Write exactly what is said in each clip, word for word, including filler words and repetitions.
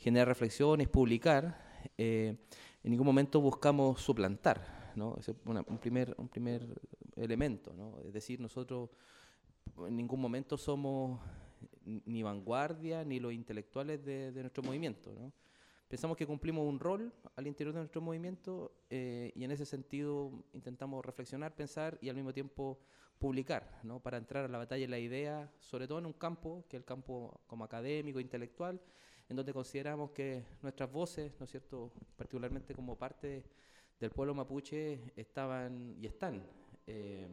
generar reflexiones, publicar, eh, en ningún momento buscamos suplantar, ¿no? Ese es una, un, primer, un primer elemento, ¿no? Es decir, nosotros en ningún momento somos ni vanguardia ni los intelectuales de, de nuestro movimiento, ¿no? Pensamos que cumplimos un rol al interior de nuestro movimiento eh, y en ese sentido intentamos reflexionar, pensar y al mismo tiempo publicar, ¿no? Para entrar a la batalla de la idea, sobre todo en un campo, que es el campo como académico, intelectual, en donde consideramos que nuestras voces, ¿no es cierto?, particularmente como parte del pueblo mapuche, estaban y están eh,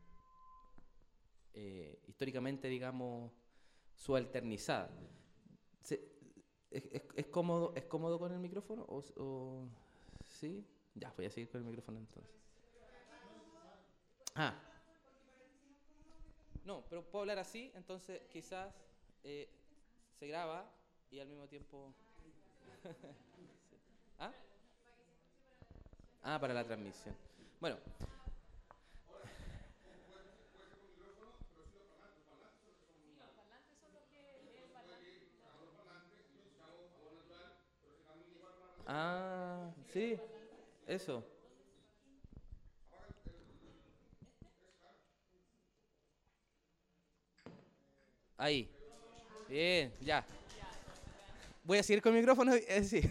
eh, históricamente, digamos, subalternizadas. Se, ¿Es, es, es, cómodo, ¿Es cómodo con el micrófono? ¿O, o, ¿Sí? Ya, voy a seguir con el micrófono entonces. Ah. No, pero puedo hablar así, entonces quizás eh, se graba y al mismo tiempo... ¿Ah? Ah, para la transmisión. Bueno. Ah, sí, eso. Ahí. Bien, ya. Voy a seguir con el micrófono. Eh, sí.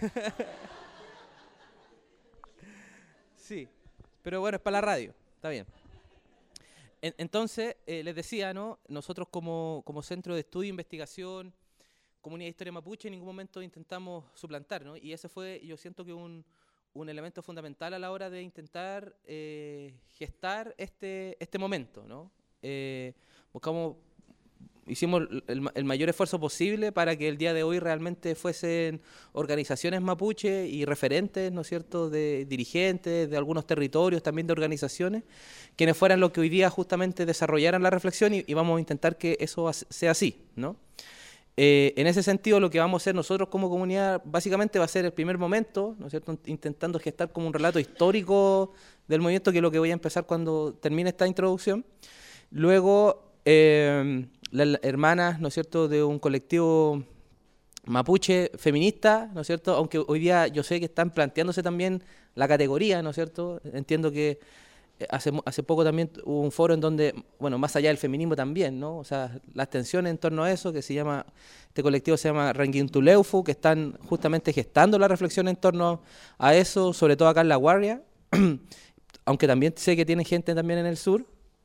Sí, pero bueno, es para la radio. Está bien. En, entonces, eh, les decía, ¿no? Nosotros como, como Centro de Estudio e Investigación, Comunidad de Historia Mapuche, en ningún momento intentamos suplantar, ¿no? Y ese fue, yo siento que un, un elemento fundamental a la hora de intentar eh, gestar este, este momento, ¿no? Eh, buscamos, hicimos el, el mayor esfuerzo posible para que el día de hoy realmente fuesen organizaciones mapuche y referentes, ¿no es cierto?, de dirigentes de algunos territorios, también de organizaciones, quienes fueran los que hoy día justamente desarrollaran la reflexión y, y vamos a intentar que eso sea así, ¿no? Eh, en ese sentido, lo que vamos a hacer nosotros como comunidad básicamente va a ser el primer momento, ¿no es cierto?, intentando gestar como un relato histórico del movimiento, que es lo que voy a empezar cuando termine esta introducción. Luego, eh, las hermanas, ¿no es cierto?, de un colectivo mapuche feminista, ¿no es cierto?, aunque hoy día yo sé que están planteándose también la categoría, ¿no es cierto?, entiendo que Hace, hace poco también hubo un foro en donde, bueno, más allá del feminismo también, ¿no? O sea, las tensiones en torno a eso, que se llama, este colectivo se llama Renguintuleufu, que están justamente gestando la reflexión en torno a eso, sobre todo acá en La Guardia, aunque también sé que tienen gente también en el sur.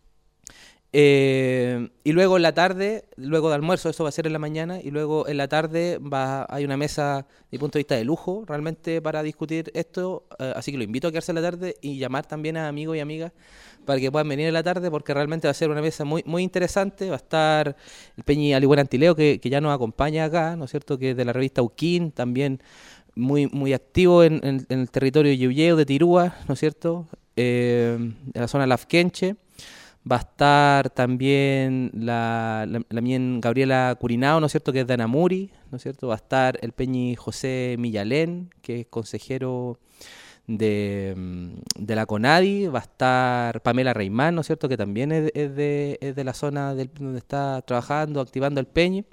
Eh, y luego en la tarde, luego de almuerzo, eso va a ser en la mañana, y luego en la tarde va, hay una mesa, desde mi punto de vista, de lujo, realmente para discutir esto, eh, así que lo invito a quedarse en la tarde y llamar también a amigos y amigas para que puedan venir en la tarde, porque realmente va a ser una mesa muy muy interesante. Va a estar el Peñi Aligüera Antileo, que, que ya nos acompaña acá, ¿no es cierto?, que es de la revista Uquín, también muy muy activo en, en, en el territorio de Yuyeo, de Tirúa, ¿no es cierto?, eh, de la zona Lafkenche. Va a estar también la, la, la mien Gabriela Curinao, ¿no es cierto?, que es de Anamuri, ¿no es cierto? Va a estar el Peñi José Millalén, que es consejero de, de la CONADI. Va a estar Pamela Reimán, ¿no es cierto?, que también es, es, de, es de la zona del, donde está trabajando, activando el Peñi.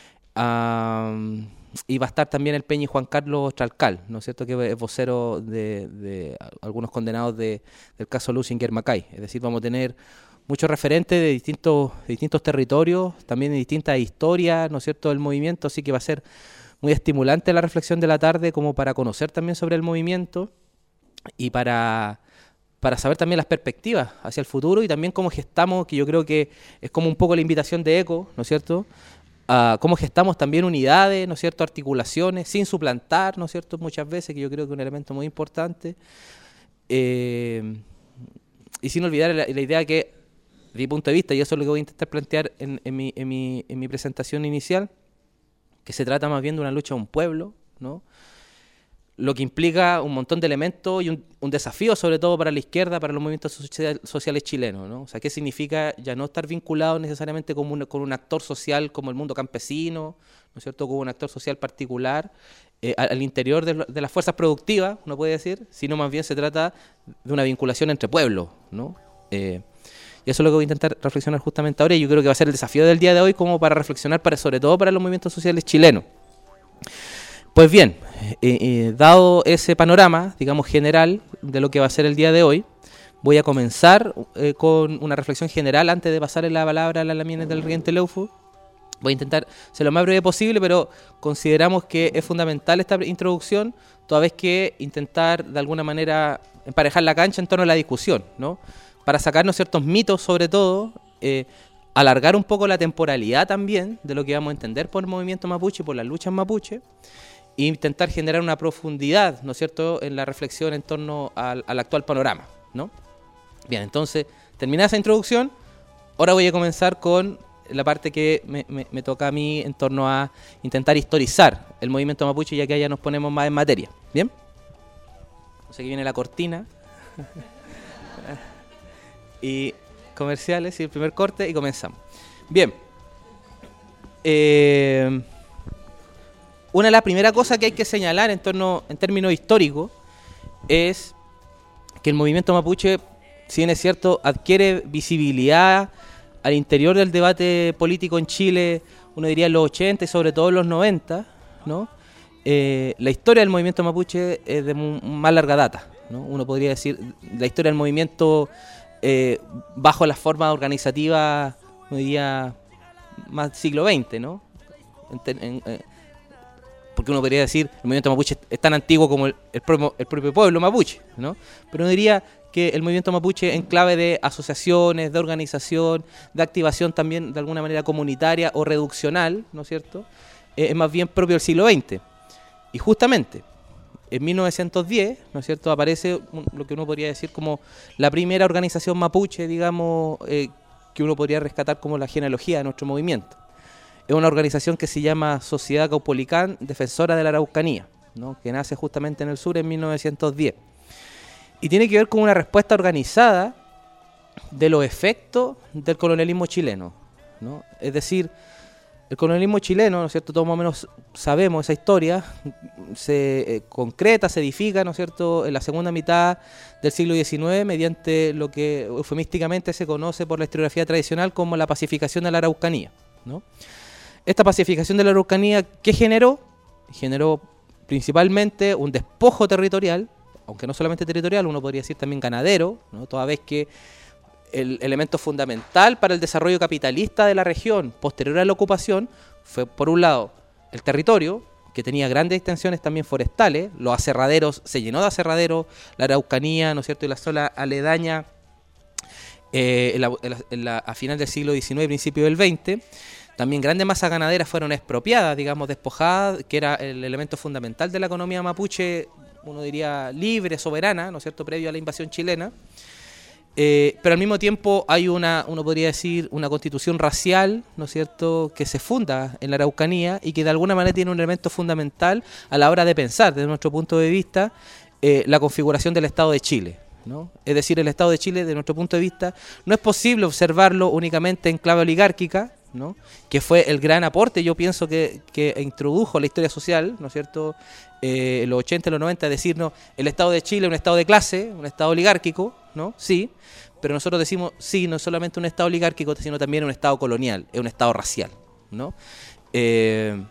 Um, y va a estar también el Peñi Juan Carlos Tralcal, ¿no es cierto?, que es vocero de, de algunos condenados de, del caso Lusinger Macay. Es decir, vamos a tener muchos referentes de distintos, de distintos territorios, también de distintas historias, ¿no es cierto?, del movimiento, así que va a ser muy estimulante la reflexión de la tarde, como para conocer también sobre el movimiento y para, para saber también las perspectivas hacia el futuro y también cómo gestamos, que yo creo que es como un poco la invitación de ECO, ¿no es cierto?, uh, cómo gestamos también unidades, ¿no es cierto?, articulaciones, sin suplantar, ¿no es cierto?, muchas veces, que yo creo que es un elemento muy importante, eh, y sin olvidar la, la idea que, de mi punto de vista, y eso es lo que voy a intentar plantear en, en, mi, en, mi, en mi presentación inicial, que se trata más bien de una lucha de un pueblo, ¿no?, lo que implica un montón de elementos y un, un desafío sobre todo para la izquierda, para los movimientos social, sociales chilenos, ¿no? O sea, ¿qué significa ya no estar vinculado necesariamente con un, con un actor social como el mundo campesino, ¿no es cierto?, como un actor social particular eh, al, al interior de, de las fuerzas productivas, uno puede decir, sino más bien se trata de una vinculación entre pueblos, ¿no? Eh, y eso es lo que voy a intentar reflexionar justamente ahora, y yo creo que va a ser el desafío del día de hoy como para reflexionar para, sobre todo para los movimientos sociales chilenos. Pues bien, eh, eh, dado ese panorama, digamos, general de lo que va a ser el día de hoy, voy a comenzar eh, con una reflexión general antes de pasarle la palabra a la Lamines del Riente Leufu. Voy a intentar ser lo más breve posible, pero consideramos que es fundamental esta introducción, toda vez que intentar de alguna manera emparejar la cancha en torno a la discusión, ¿no? Para sacarnos ciertos mitos, sobre todo, eh, alargar un poco la temporalidad también de lo que vamos a entender por el movimiento mapuche y por las luchas mapuche, e intentar generar una profundidad, ¿no es cierto?, en la reflexión en torno al, al actual panorama, ¿no? Bien, entonces, terminada esa introducción, ahora voy a comenzar con la parte que me, me, me toca a mí en torno a intentar historizar el movimiento mapuche, ya que allá nos ponemos más en materia. ¿Bien? Entonces aquí viene la cortina. Y comerciales y el primer corte y comenzamos. Bien. Eh, una de las primeras cosas que hay que señalar en torno, en términos históricos, es que el movimiento mapuche, si bien es cierto, adquiere visibilidad al interior del debate político en Chile, uno diría en los ochenta y sobre todo en los noventa, ¿no? Eh, la historia del movimiento mapuche es de más larga data, ¿no? Uno podría decir la historia del movimiento eh, bajo las formas organizativas, uno diría más siglo veinte, ¿no? En, en, eh, porque uno podría decir el movimiento mapuche es tan antiguo como el, el, propio, el propio pueblo mapuche, ¿no? Pero uno diría que el movimiento mapuche en clave de asociaciones, de organización, de activación también de alguna manera comunitaria o reduccional, ¿no es cierto?, eh, es más bien propio del siglo veinte. Y justamente, en mil novecientos diez, ¿no es cierto?, aparece un, lo que uno podría decir como la primera organización mapuche, digamos, eh, que uno podría rescatar como la genealogía de nuestro movimiento. Es una organización que se llama Sociedad Caupolicán Defensora de la Araucanía, ¿no?, que nace justamente en el sur en mil novecientos diez. Y tiene que ver con una respuesta organizada de los efectos del colonialismo chileno, ¿no? Es decir, el colonialismo chileno, ¿no es cierto?, todos más o menos sabemos esa historia, se eh, concreta, se edifica, ¿no es cierto?, en la segunda mitad del siglo diecinueve mediante lo que eufemísticamente se conoce por la historiografía tradicional como la pacificación de la Araucanía, ¿no? Esta pacificación de la Araucanía, ¿qué generó? Generó principalmente un despojo territorial, aunque no solamente territorial, uno podría decir también ganadero, ¿no?, toda vez que el elemento fundamental para el desarrollo capitalista de la región posterior a la ocupación fue, por un lado, el territorio, que tenía grandes extensiones también forestales, los aserraderos, se llenó de aserraderos, la Araucanía, ¿no es cierto?, y la zona aledaña eh, en la, en la, en la, a final del siglo diecinueve, principio del veinte. También grandes masas ganaderas fueron expropiadas, digamos, despojadas, que era el elemento fundamental de la economía mapuche, uno diría libre, soberana, ¿no es cierto?, previo a la invasión chilena. Eh, pero al mismo tiempo hay una, uno podría decir, una constitución racial, ¿no es cierto?, que se funda en la Araucanía y que de alguna manera tiene un elemento fundamental a la hora de pensar, desde nuestro punto de vista, eh, la configuración del Estado de Chile, ¿no? Es decir, el Estado de Chile, desde nuestro punto de vista, no es posible observarlo únicamente en clave oligárquica, ¿no?, que fue el gran aporte, yo pienso, que, que introdujo la historia social, ¿no es cierto?, eh, en los ochenta y los noventa, decirnos el Estado de Chile es un Estado de clase, un Estado oligárquico, ¿no? Sí, pero nosotros decimos, sí, no es solamente un Estado oligárquico, sino también un Estado colonial, es un Estado racial, ¿no? Eh,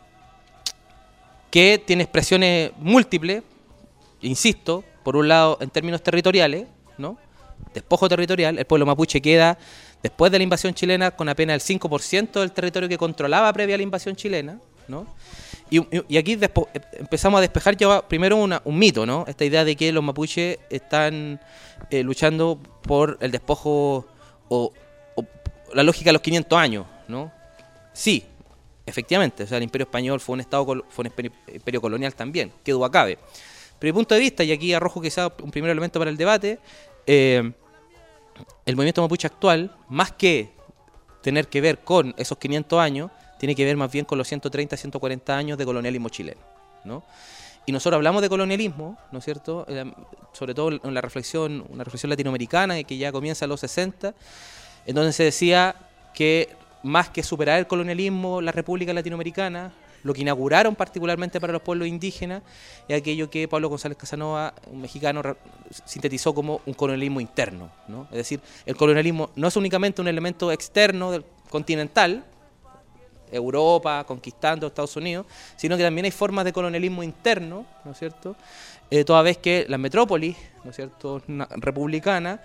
que tiene expresiones múltiples, insisto, por un lado en términos territoriales, ¿no?, despojo territorial, el pueblo mapuche queda, después de la invasión chilena, con apenas el cinco por ciento del territorio que controlaba previa a la invasión chilena, ¿no? Y, y aquí despo, empezamos a despejar ya primero una, un mito, ¿no? Esta idea de que los mapuches están eh, luchando por el despojo o, o la lógica de los quinientos años, ¿no? Sí, efectivamente, o sea, el Imperio Español fue un estado fue un imperio, imperio colonial también, que duda cabe. Pero mi punto de vista, y aquí arrojo quizá un primer elemento para el debate, eh, el movimiento mapuche actual, más que tener que ver con esos quinientos años, tiene que ver más bien con los ciento treinta, ciento cuarenta años de colonialismo chileno, ¿no? Y nosotros hablamos de colonialismo, ¿no es cierto?, eh, sobre todo en la reflexión, una reflexión latinoamericana que ya comienza en los sesenta, en donde se decía que más que superar el colonialismo, las repúblicas latinoamericanas, lo que inauguraron particularmente para los pueblos indígenas es aquello que Pablo González Casanova, un mexicano, sintetizó como un colonialismo interno, ¿no? Es decir, el colonialismo no es únicamente un elemento externo del continental, Europa, conquistando Estados Unidos, sino que también hay formas de colonialismo interno, ¿no es cierto? Eh, toda vez que las metrópolis, ¿no es cierto?, republicanas,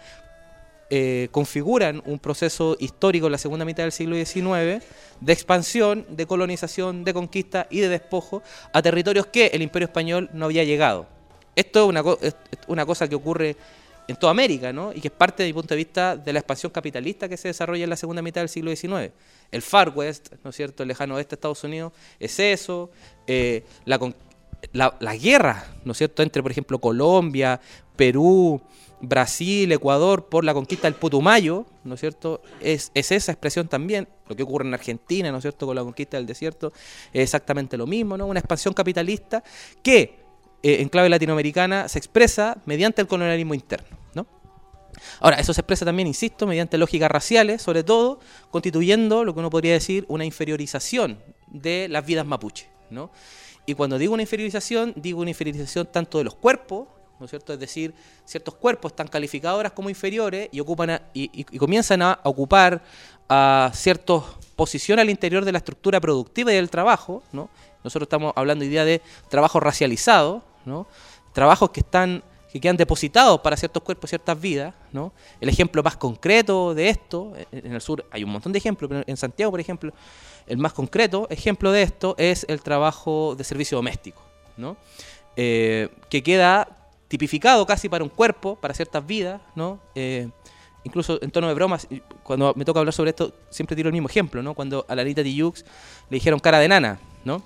eh, configuran un proceso histórico en la segunda mitad del siglo diecinueve de expansión, de colonización, de conquista y de despojo a territorios que el Imperio Español no había llegado. Esto es una, co es una cosa que ocurre en toda América, ¿no? Y que es parte, desde mi punto de vista, de la expansión capitalista que se desarrolla en la segunda mitad del siglo diecinueve. El Far West, ¿no es cierto?, el lejano oeste de Estados Unidos, es eso, eh, la, la, la guerra, ¿no es cierto?, entre, por ejemplo, Colombia, Perú, Brasil, Ecuador, por la conquista del Putumayo, ¿no es cierto?, es, es esa expresión también. Lo que ocurre en Argentina, ¿no es cierto?, con la conquista del desierto, es exactamente lo mismo, ¿no? Una expansión capitalista que, eh, en clave latinoamericana, se expresa mediante el colonialismo interno, ¿no? Ahora, eso se expresa también, insisto, mediante lógicas raciales, sobre todo, constituyendo lo que uno podría decir una inferiorización de las vidas mapuche, ¿no? Y cuando digo una inferiorización, digo una inferiorización tanto de los cuerpos, ¿no es cierto? Es decir, ciertos cuerpos están calificados ahora como inferiores y ocupan a, y, y, y comienzan a ocupar a ciertas posiciones al interior de la estructura productiva y del trabajo, ¿no? Nosotros estamos hablando hoy día de trabajo racializado, ¿no? Trabajos que están que quedan depositados para ciertos cuerpos, ciertas vidas, ¿no? El ejemplo más concreto de esto, en el sur hay un montón de ejemplos, pero en Santiago, por ejemplo, el más concreto ejemplo de esto es el trabajo de servicio doméstico, ¿no? Eh, que queda tipificado casi para un cuerpo, para ciertas vidas, ¿no? Eh, incluso en tono de bromas, cuando me toca hablar sobre esto, siempre tiro el mismo ejemplo, ¿no? Cuando a Lalita Tijoux le dijeron cara de nana, ¿no?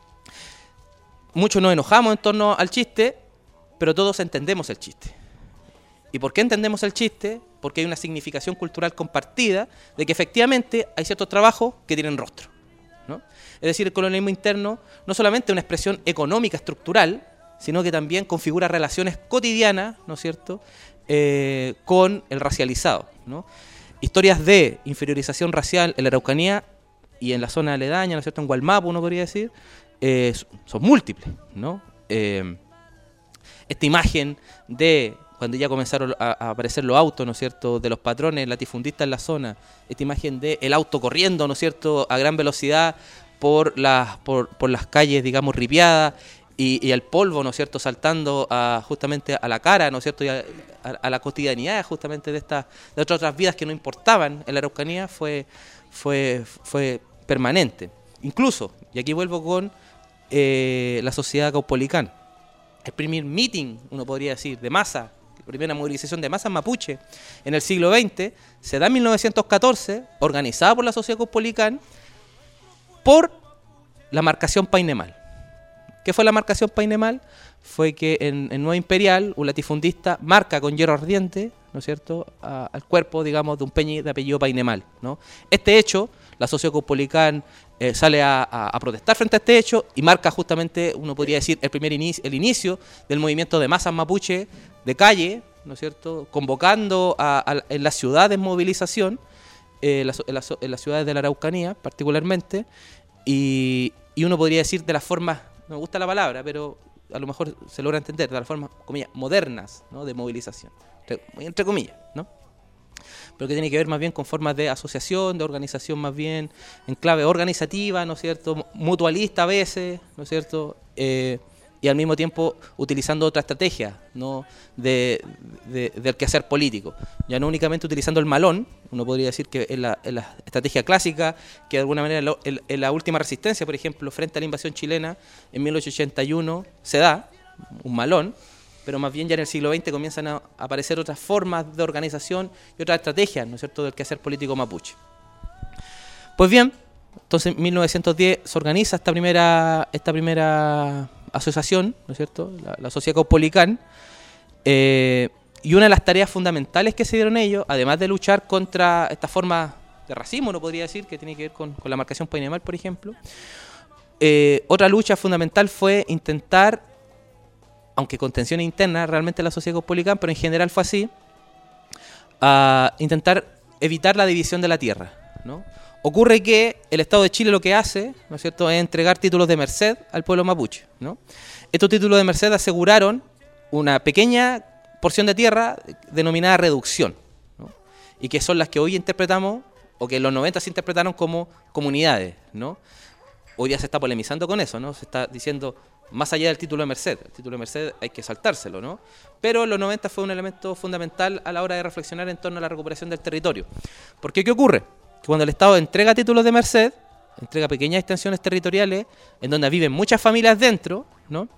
Muchos nos enojamos en torno al chiste, pero todos entendemos el chiste. ¿Y por qué entendemos el chiste? Porque hay una significación cultural compartida de que efectivamente hay ciertos trabajos que tienen rostro, ¿no? Es decir, el colonialismo interno no solamente es una expresión económica estructural, sino que también configura relaciones cotidianas, ¿no es cierto?, eh, con el racializado, ¿no? Historias de inferiorización racial en la Araucanía y en la zona aledaña, ¿no es cierto?, en Gualmapu, uno podría decir, eh, son múltiples, ¿no? Eh, esta imagen de cuando ya comenzaron a, a aparecer los autos, ¿no es cierto?, de los patrones latifundistas en la zona, esta imagen de el auto corriendo, ¿no es cierto?, a gran velocidad por las, por, por las calles, digamos, ripiadas, y, y el polvo, ¿no es cierto?, saltando a, justamente a la cara, ¿no es cierto?, y a, a, a la cotidianidad justamente de estas de otras, otras vidas que no importaban en la Araucanía, fue, fue, fue permanente. Incluso, y aquí vuelvo con eh, la sociedad caupolicán, el primer meeting, uno podría decir, de masa, la primera movilización de masas mapuche en el siglo veinte, se da en mil novecientos catorce, organizada por la sociedad caupolicán, por la marcación Painemal. ¿Qué fue la marcación Painemal? Fue que en, en Nueva Imperial, un latifundista marca con hierro ardiente, ¿no es cierto?, a, al cuerpo, digamos, de un peñi de apellido Painemal, ¿no? Este hecho, la sociedad caupolicán eh, sale a, a, a protestar frente a este hecho y marca justamente, uno podría decir, el primer inicio, el inicio del movimiento de masas mapuche de calle, ¿no es cierto?, convocando a, a, en las ciudades movilización, eh, las, en, las, en las ciudades de la Araucanía particularmente, y, y uno podría decir de las formas, no me gusta la palabra, pero a lo mejor se logra entender, de las formas, comillas, modernas, ¿no?, de movilización, entre, entre comillas, ¿no? Pero que tiene que ver más bien con formas de asociación, de organización más bien, en clave organizativa, ¿no es cierto?, mutualista a veces, ¿no es cierto?, eh, y al mismo tiempo utilizando otra estrategia, ¿no?, de, de, del quehacer político. Ya no únicamente utilizando el malón, uno podría decir que es la, es la estrategia clásica, que de alguna manera en, en la última resistencia, por ejemplo, frente a la invasión chilena en mil ochocientos ochenta y uno se da, un malón, pero más bien ya en el siglo veinte comienzan a aparecer otras formas de organización y otras estrategias, ¿no es cierto?, del quehacer político mapuche. Pues bien, entonces en mil novecientos diez se organiza esta primera, esta primera asociación, ¿no es cierto?, la, la Sociedad Caupolicán, eh, y una de las tareas fundamentales que se dieron ellos, además de luchar contra esta forma de racismo, uno podría decir, que tiene que ver con, con la marcación Painemal, por ejemplo, eh, otra lucha fundamental fue intentar, aunque con tensiones internas realmente en la Sociedad Caupolicán, pero en general fue así, a intentar evitar la división de la tierra, ¿no? Ocurre que el Estado de Chile lo que hace, ¿no es cierto?, es entregar títulos de merced al pueblo mapuche, ¿no? Estos títulos de merced aseguraron una pequeña porción de tierra denominada reducción, ¿no?, y que son las que hoy interpretamos o que en los noventa se interpretaron como comunidades, ¿no? Hoy día se está polemizando con eso, ¿no? Se está diciendo, más allá del título de Merced, el título de Merced hay que saltárselo, ¿no? Pero en los noventa fue un elemento fundamental a la hora de reflexionar en torno a la recuperación del territorio. ¿Por qué? ¿Qué ocurre? Que cuando el Estado entrega títulos de Merced, entrega pequeñas extensiones territoriales en donde viven muchas familias dentro, ¿no?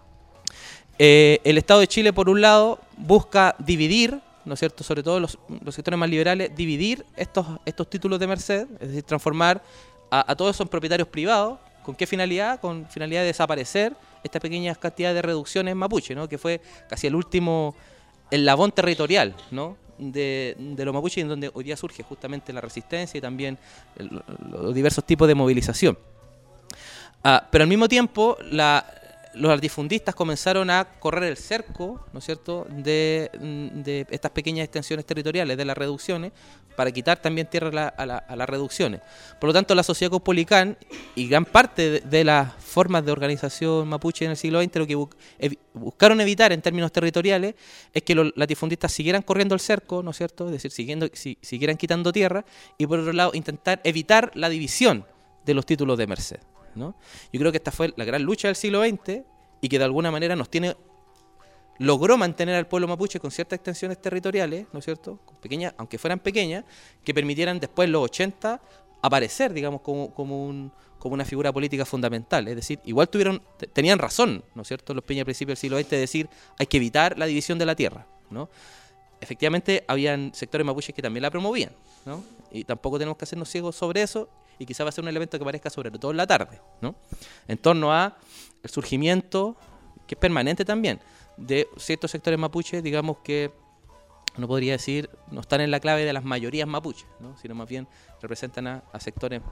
Eh, el Estado de Chile, por un lado, busca dividir, ¿no es cierto?, sobre todo los, los sectores más liberales, dividir estos, estos títulos de Merced, es decir, transformar a, a todos esos propietarios privados. ¿Con qué finalidad? Con finalidad de desaparecer esta pequeña cantidad de reducciones mapuche, ¿no? Que fue casi el último eslabón territorial, ¿no?, de, de los mapuches, en donde hoy día surge justamente la resistencia y también el, los diversos tipos de movilización. Ah, pero al mismo tiempo, la... los latifundistas comenzaron a correr el cerco, ¿no es cierto?, de, de estas pequeñas extensiones territoriales, de las reducciones, para quitar también tierra a, la, a, la, a las reducciones. Por lo tanto, la sociedad caupolicán y gran parte de, de las formas de organización mapuche en el siglo veinte lo que bu ev buscaron evitar en términos territoriales es que los latifundistas siguieran corriendo el cerco, ¿no es cierto?, es decir, siguiendo, si, siguieran quitando tierra, y por otro lado intentar evitar la división de los títulos de Merced, ¿no? Yo creo que esta fue la gran lucha del siglo veinte y que de alguna manera nos tiene logró mantener al pueblo mapuche con ciertas extensiones territoriales, ¿no es cierto?, pequeñas, aunque fueran pequeñas, que permitieran después en los ochenta aparecer, digamos, como, como, un, como una figura política fundamental. Es decir, igual tuvieron tenían razón, ¿no es cierto?, los peñas a principios del siglo veinte de decir hay que evitar la división de la tierra, ¿no? Efectivamente, habían sectores mapuches que también la promovían, ¿no? Y tampoco tenemos que hacernos ciegos sobre eso, y quizá va a ser un elemento que aparezca sobre todo en la tarde, ¿no?, en torno a el surgimiento, que es permanente también, de ciertos sectores mapuches, digamos que uno podría decir, no están en la clave de las mayorías mapuches, ¿no?, sino más bien representan a, a sectores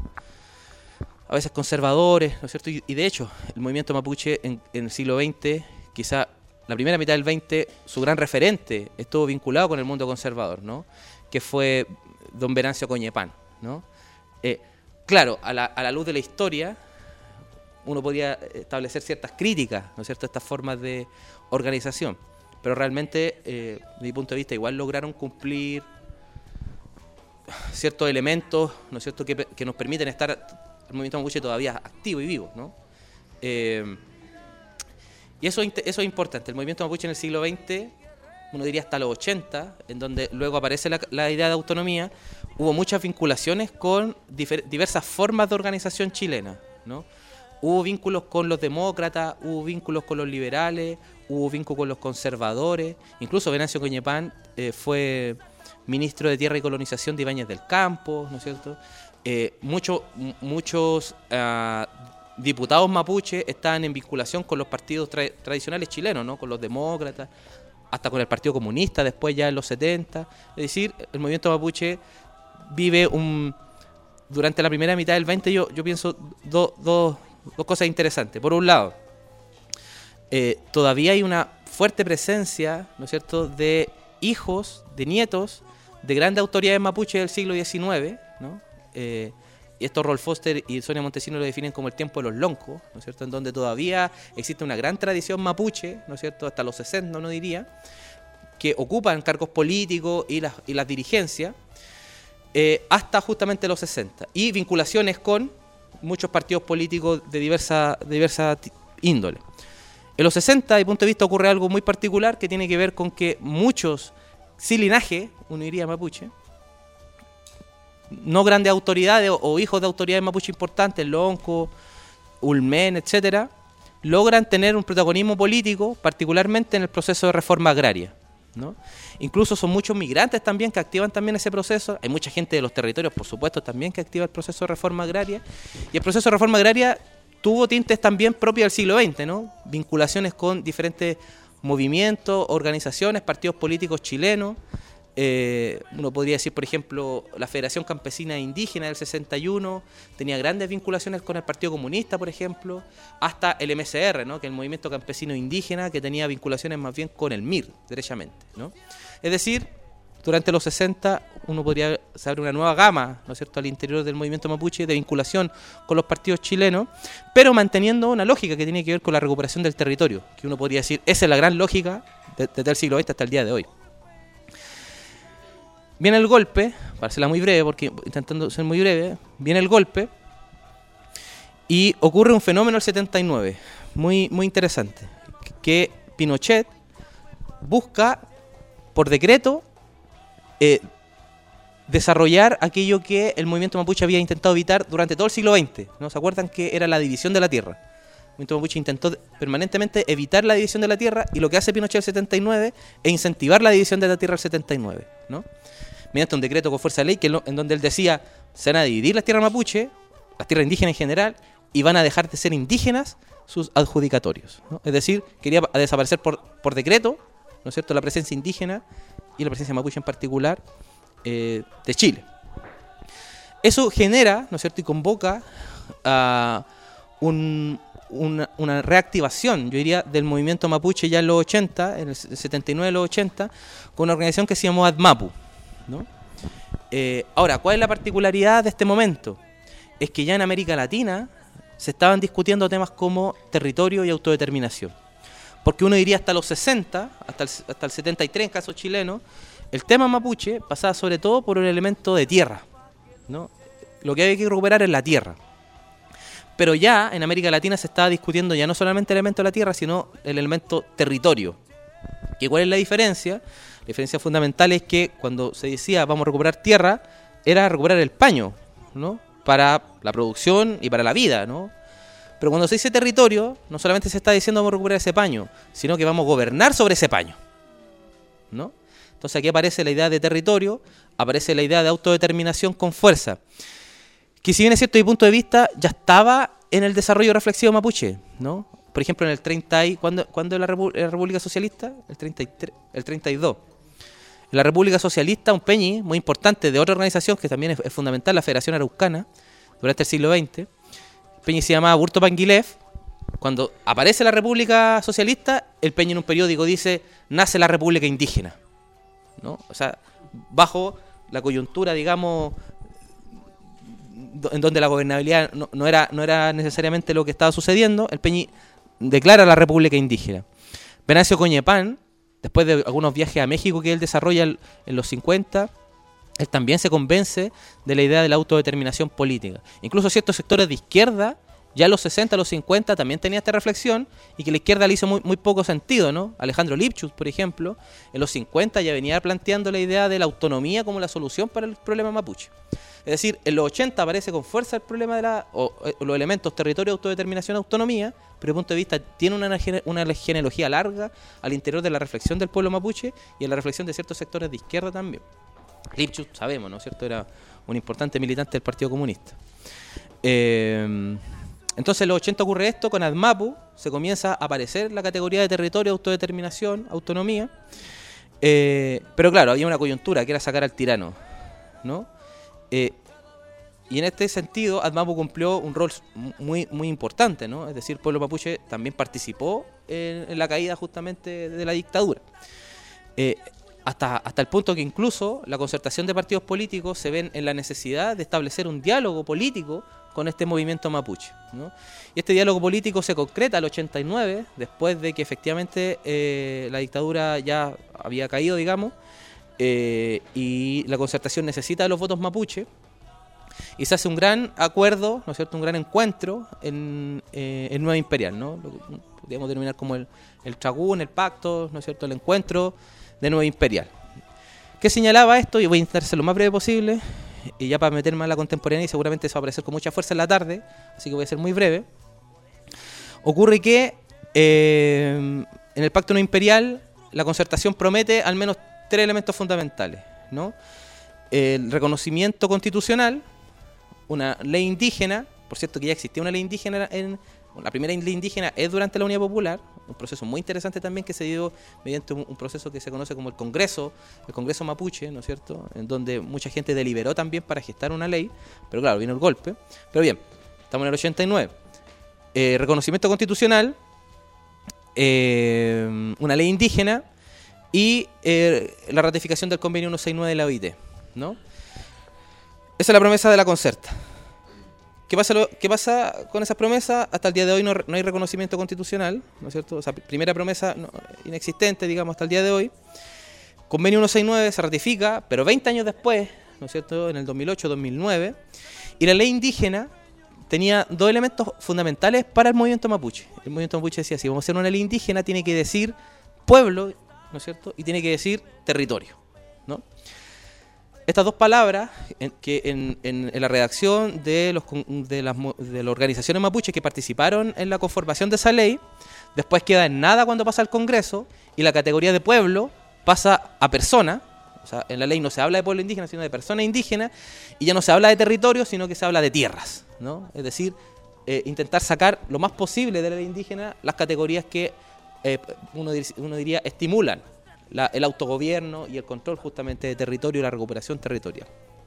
a veces conservadores, ¿no es cierto? Y, y de hecho, el movimiento mapuche en, en el siglo veinte, quizá la primera mitad del veinte, su gran referente estuvo vinculado con el mundo conservador, ¿no?, que fue don Venancio Coñepán, ¿no? Eh, claro, a la, a la luz de la historia, uno podría establecer ciertas críticas, ¿no es cierto?, a estas formas de organización, pero realmente, eh, desde mi punto de vista, igual lograron cumplir ciertos elementos, ¿no es cierto?, que, que nos permiten estar el movimiento mapuche todavía activo y vivo, ¿no? Eh, y eso, eso es importante. El movimiento mapuche en el siglo veinte, uno diría hasta los ochenta, en donde luego aparece la, la idea de autonomía, hubo muchas vinculaciones con difer, diversas formas de organización chilena, ¿no? Hubo vínculos con los demócratas, hubo vínculos con los liberales, hubo vínculos con los conservadores. Incluso Venancio Coñepán eh, fue ministro de Tierra y Colonización de Ibáñez del Campo, ¿no es cierto? Eh, mucho, muchos uh, diputados mapuches estaban en vinculación con los partidos tra tradicionales chilenos, ¿no?, con los demócratas, hasta con el Partido Comunista después ya en los setenta. Es decir, el movimiento mapuche vive un... Durante la primera mitad del veinte yo, yo pienso dos... Do, Dos cosas interesantes. Por un lado, eh, todavía hay una fuerte presencia, ¿no es cierto?, de hijos, de nietos, de grandes autoridades mapuches del siglo diecinueve, ¿no? Eh, y esto Rolf Foster y Sonia Montesino lo definen como el tiempo de los loncos, ¿no es cierto?, en donde todavía existe una gran tradición mapuche, ¿no es cierto?, hasta los sesenta, uno diría, que ocupan cargos políticos y las, y las dirigencias, eh, hasta justamente los sesenta. Y vinculaciones con muchos partidos políticos de diversa, de diversa índole. En los sesenta, desde mi punto de vista, ocurre algo muy particular que tiene que ver con que muchos, sin linaje, uno diría mapuche, no grandes autoridades o, o hijos de autoridades mapuche importantes, Lonco, Ulmen, etcétera, logran tener un protagonismo político, particularmente en el proceso de reforma agraria, ¿no? Incluso son muchos migrantes también que activan también ese proceso. Hay mucha gente de los territorios, por supuesto, también que activa el proceso de reforma agraria. Y el proceso de reforma agraria tuvo tintes también propios del siglo veinte, ¿no? Vinculaciones con diferentes movimientos, organizaciones, partidos políticos chilenos. Eh, uno podría decir, por ejemplo, la Federación Campesina e Indígena del sesenta y uno tenía grandes vinculaciones con el Partido Comunista, por ejemplo, hasta el M C R, ¿no?, que es el Movimiento Campesino Indígena, que tenía vinculaciones más bien con el M I R, derechamente, ¿no? Es decir, durante los sesenta uno podría saber una nueva gama, ¿no es cierto?, al interior del movimiento mapuche de vinculación con los partidos chilenos, pero manteniendo una lógica que tiene que ver con la recuperación del territorio, que uno podría decir, esa es la gran lógica desde el siglo veinte hasta el día de hoy. Viene el golpe, para hacerla muy breve, porque intentando ser muy breve, viene el golpe y ocurre un fenómeno el setenta y nueve, muy, muy interesante, que Pinochet busca, por decreto, eh, desarrollar aquello que el movimiento mapuche había intentado evitar durante todo el siglo veinte, ¿no? ¿Se acuerdan que era la división de la tierra? El movimiento mapuche intentó permanentemente evitar la división de la tierra, y lo que hace Pinochet el setenta y nueve es incentivar la división de la tierra el setenta y nueve, ¿no? Mediante un decreto con fuerza de ley que lo, en donde él decía, se van a dividir las tierras mapuche, las tierras indígenas en general, y van a dejar de ser indígenas sus adjudicatorios, ¿no? Es decir, quería desaparecer por, por decreto, ¿no es cierto?, la presencia indígena y la presencia mapuche en particular eh, de Chile. Eso genera, ¿no es cierto?, y convoca a un, una, una reactivación, yo diría, del movimiento mapuche ya en los ochenta, en el setenta y nueve, los ochenta, con una organización que se llamó ADMAPU, ¿no? Eh, ahora, ¿cuál es la particularidad de este momento? Es que ya en América Latina se estaban discutiendo temas como territorio y autodeterminación. Porque uno diría hasta los sesenta, hasta el, hasta el setenta y tres en caso chileno, el tema mapuche pasaba sobre todo por un elemento de tierra, ¿no? Lo que había que recuperar es la tierra. Pero ya en América Latina se estaba discutiendo ya no solamente el elemento de la tierra, sino el elemento territorio. ¿Y cuál es la diferencia? La diferencia fundamental es que cuando se decía vamos a recuperar tierra, era recuperar el paño, ¿no?, para la producción y para la vida, ¿no? Pero cuando se dice territorio, no solamente se está diciendo vamos a recuperar ese paño, sino que vamos a gobernar sobre ese paño, ¿no? Entonces aquí aparece la idea de territorio, aparece la idea de autodeterminación con fuerza, que si bien es cierto desde mi punto de vista, ya estaba en el desarrollo reflexivo mapuche, ¿no? Por ejemplo, en el treinta y... ¿Cuándo, ¿cuándo es la, Repu- la República Socialista? El treinta y tres, el treinta y dos. En la República Socialista, un peñi muy importante de otra organización que también es, es fundamental, la Federación Araucana, durante el siglo veinte, el peñi se llamaba Burto Panguilef. Cuando aparece la República Socialista, el peñi en un periódico dice, nace la República Indígena, ¿no? O sea, bajo la coyuntura, digamos, en donde la gobernabilidad no, no, era, no era necesariamente lo que estaba sucediendo, el peñi declara la República Indígena. Venancio Coñepán, después de algunos viajes a México que él desarrolla en los cincuenta, él también se convence de la idea de la autodeterminación política. Incluso ciertos sectores de izquierda, ya en los sesenta, los cincuenta, también tenía esta reflexión y que la izquierda le hizo muy, muy poco sentido, ¿no? Alejandro Lipchutz, por ejemplo, en los cincuenta ya venía planteando la idea de la autonomía como la solución para el problema mapuche. Es decir, en los ochenta aparece con fuerza el problema de la, o, o los elementos territorio, autodeterminación, autonomía, pero desde el punto de vista tiene una, una genealogía larga al interior de la reflexión del pueblo mapuche y en la reflexión de ciertos sectores de izquierda también. Lipchutz, sabemos, ¿no es cierto?, era un importante militante del Partido Comunista. Eh, entonces en los ochenta ocurre esto, con ADMAPU se comienza a aparecer la categoría de territorio, autodeterminación, autonomía, eh, pero claro, había una coyuntura que era sacar al tirano, ¿no? Eh, y en este sentido ADMAPU cumplió un rol muy, muy importante, ¿no? Es decir, el pueblo mapuche también participó en, en la caída justamente de la dictadura. Eh, hasta, hasta el punto que incluso la concertación de partidos políticos se ven en la necesidad de establecer un diálogo político con este movimiento mapuche, ¿no? Y este diálogo político se concreta al ochenta y nueve, después de que efectivamente eh, la dictadura ya había caído, digamos, eh, y la concertación necesita de los votos mapuche, y se hace un gran acuerdo, ¿no es cierto?, un gran encuentro en, eh, en Nueva Imperial, ¿no? Lo que podríamos denominar como el, el tragún, el pacto, ¿no es cierto?, el encuentro de Nueva Imperial. ¿Qué señalaba esto? Y voy a intentar ser lo más breve posible, y ya para meterme a la contemporánea, y seguramente eso va a aparecer con mucha fuerza en la tarde, así que voy a ser muy breve. Ocurre que eh, en el Pacto No Imperial la concertación promete al menos tres elementos fundamentales, ¿no? El reconocimiento constitucional, una ley indígena, por cierto que ya existía una ley indígena, en, la primera ley indígena es durante la Unidad Popular, un proceso muy interesante también que se dio mediante un, un proceso que se conoce como el Congreso, el Congreso Mapuche, ¿no es cierto?, en donde mucha gente deliberó también para gestar una ley, pero claro, vino el golpe. Pero bien, estamos en el ochenta y nueve. Eh, reconocimiento constitucional, eh, una ley indígena y eh, la ratificación del convenio ciento sesenta y nueve de la O I T, ¿no? Esa es la promesa de la Concerta. ¿Qué pasa, lo, ¿Qué pasa con esas promesas? Hasta el día de hoy no, no hay reconocimiento constitucional, ¿no es cierto? O sea, primera promesa no, inexistente, digamos, hasta el día de hoy. Convenio ciento sesenta y nueve se ratifica, pero veinte años después, ¿no es cierto?, en el dos mil ocho dos mil nueve, y la ley indígena tenía dos elementos fundamentales para el movimiento mapuche. El movimiento mapuche decía, si vamos a hacer una ley indígena, tiene que decir pueblo, ¿no es cierto?, y tiene que decir territorio, ¿no? Estas dos palabras, en, que en, en, en la redacción de, los, de, las, de las organizaciones mapuches que participaron en la conformación de esa ley, después queda en nada cuando pasa al Congreso, y la categoría de pueblo pasa a persona. O sea, en la ley no se habla de pueblo indígena, sino de persona indígena, y ya no se habla de territorio, sino que se habla de tierras, ¿no? Es decir, eh, intentar sacar lo más posible de la ley indígena las categorías que eh, uno, dir, uno diría estimulan la, el autogobierno y el control justamente de territorio y la recuperación territorial.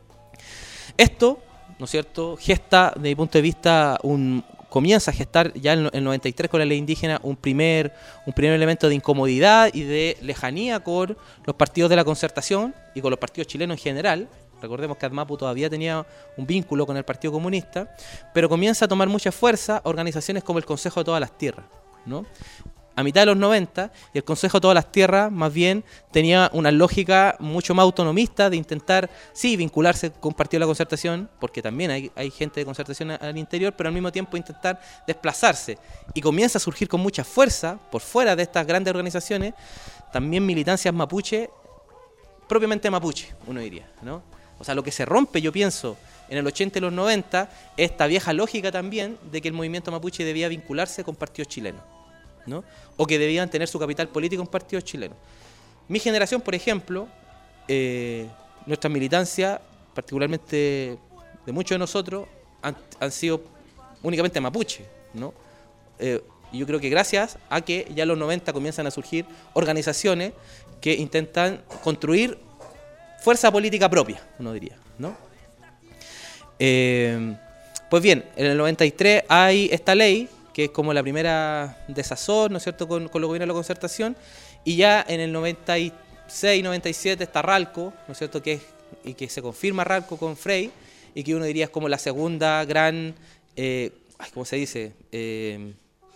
Esto, ¿no es cierto?, gesta, desde mi punto de vista, un comienza a gestar ya en el noventa y tres con la ley indígena un primer, un primer elemento de incomodidad y de lejanía con los partidos de la concertación y con los partidos chilenos en general. Recordemos que ADMAPU todavía tenía un vínculo con el Partido Comunista, pero comienza a tomar mucha fuerza organizaciones como el Consejo de Todas las Tierras, ¿no? A mitad de los noventa, y el Consejo de Todas las Tierras más bien tenía una lógica mucho más autonomista de intentar, sí, vincularse con partidos de la concertación, porque también hay, hay gente de concertación al interior, pero al mismo tiempo intentar desplazarse. Y comienza a surgir con mucha fuerza, por fuera de estas grandes organizaciones, también militancias mapuche, propiamente mapuche, uno diría, ¿no? O sea, lo que se rompe, yo pienso, en el ochenta y los noventa, esta vieja lógica también de que el movimiento mapuche debía vincularse con partidos chilenos, ¿no? O que debían tener su capital político en partidos chilenos. Mi generación, por ejemplo, eh, nuestra militancia, particularmente de muchos de nosotros, han, han sido únicamente mapuche, ¿no? Eh, y yo creo que gracias a que ya en los noventa comienzan a surgir organizaciones que intentan construir fuerza política propia, uno diría, ¿no? Eh, pues bien, en el noventa y tres hay esta ley que es como la primera desazón, ¿no es cierto?, con, con los gobiernos de la concertación, y ya en el noventa y seis, noventa y siete está Ralco, ¿no es cierto?, que es, y que se confirma Ralco con Frey, y que uno diría es como la segunda gran, eh, ¿cómo se dice?, eh,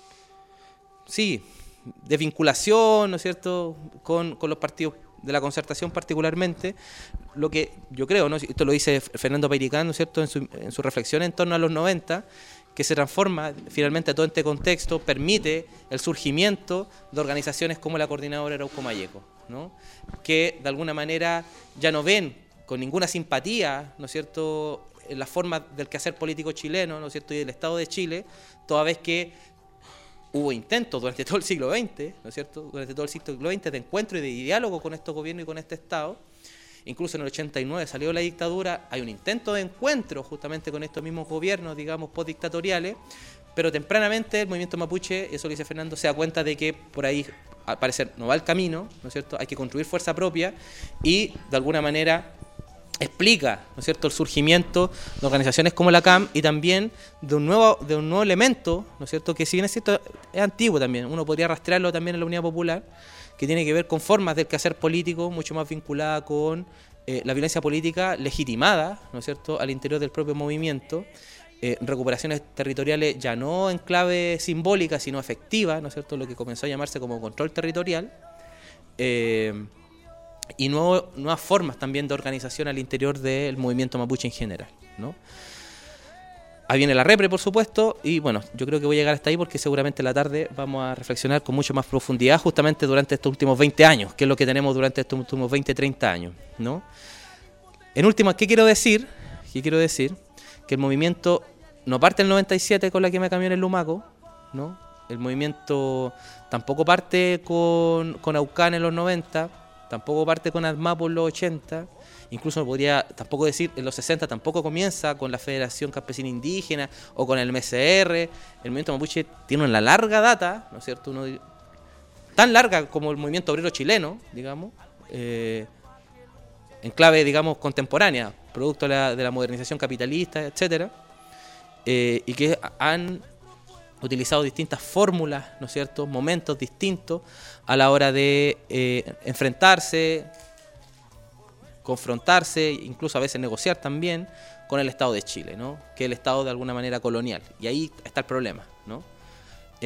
sí, desvinculación, ¿no es cierto?, con, con los partidos de la concertación particularmente, lo que yo creo, ¿no?, esto lo dice Fernando Pairicán, ¿no es cierto?, en su, en su reflexión en torno a los noventa, que se transforma finalmente todo este contexto, permite el surgimiento de organizaciones como la Coordinadora Arauco Mayeco, ¿no?, que de alguna manera ya no ven con ninguna simpatía, ¿no es cierto?, en la forma del quehacer político chileno, ¿no es cierto?, y del Estado de Chile, toda vez que hubo intentos durante todo el siglo veinte, ¿no es cierto?, durante todo el siglo veinte de encuentro y de diálogo con estos gobiernos y con este Estado. Incluso en el ochenta y nueve salió la dictadura, hay un intento de encuentro justamente con estos mismos gobiernos, digamos, postdictatoriales, pero tempranamente el movimiento mapuche, eso lo dice Fernando, se da cuenta de que por ahí, al parecer, no va el camino, ¿no es cierto?, hay que construir fuerza propia y, de alguna manera, explica, ¿no es cierto?, el surgimiento de organizaciones como la C A M y también de un nuevo, de un nuevo elemento, ¿no es cierto?, que si bien es cierto, es antiguo también, uno podría rastrearlo también en la Unidad Popular, que tiene que ver con formas del quehacer político mucho más vinculada con eh, la violencia política legitimada, ¿no es cierto?, al interior del propio movimiento, eh, recuperaciones territoriales ya no en clave simbólica, sino efectiva, ¿no es cierto?, lo que comenzó a llamarse como control territorial, eh, y nuevo, nuevas formas también de organización al interior del movimiento mapuche en general, ¿no? Ahí viene la repre, por supuesto, y bueno, yo creo que voy a llegar hasta ahí porque seguramente en la tarde vamos a reflexionar con mucho más profundidad justamente durante estos últimos veinte años, que es lo que tenemos durante estos últimos veinte, treinta años, ¿no? En última, ¿qué quiero decir? ¿Qué quiero decir? Que el movimiento no parte el noventa y siete con la quema de camiones en Lumaco, ¿no? El movimiento tampoco parte con, con Aucán en los noventa, tampoco parte con ADMAPU en los ochenta, incluso podría tampoco decir en los sesenta tampoco comienza con la Federación Campesina Indígena o con el M C R. El movimiento mapuche tiene una larga data, ¿no es cierto?, Uno, tan larga como el movimiento obrero chileno, digamos, eh, en clave, digamos, contemporánea, producto de la, de la modernización capitalista, etcétera, eh, y que han utilizado distintas fórmulas, ¿no es cierto?, momentos distintos a la hora de eh, enfrentarse, confrontarse, incluso a veces negociar también con el Estado de Chile, ¿no?, que es el Estado de alguna manera colonial. Y ahí está el problema, ¿no? En las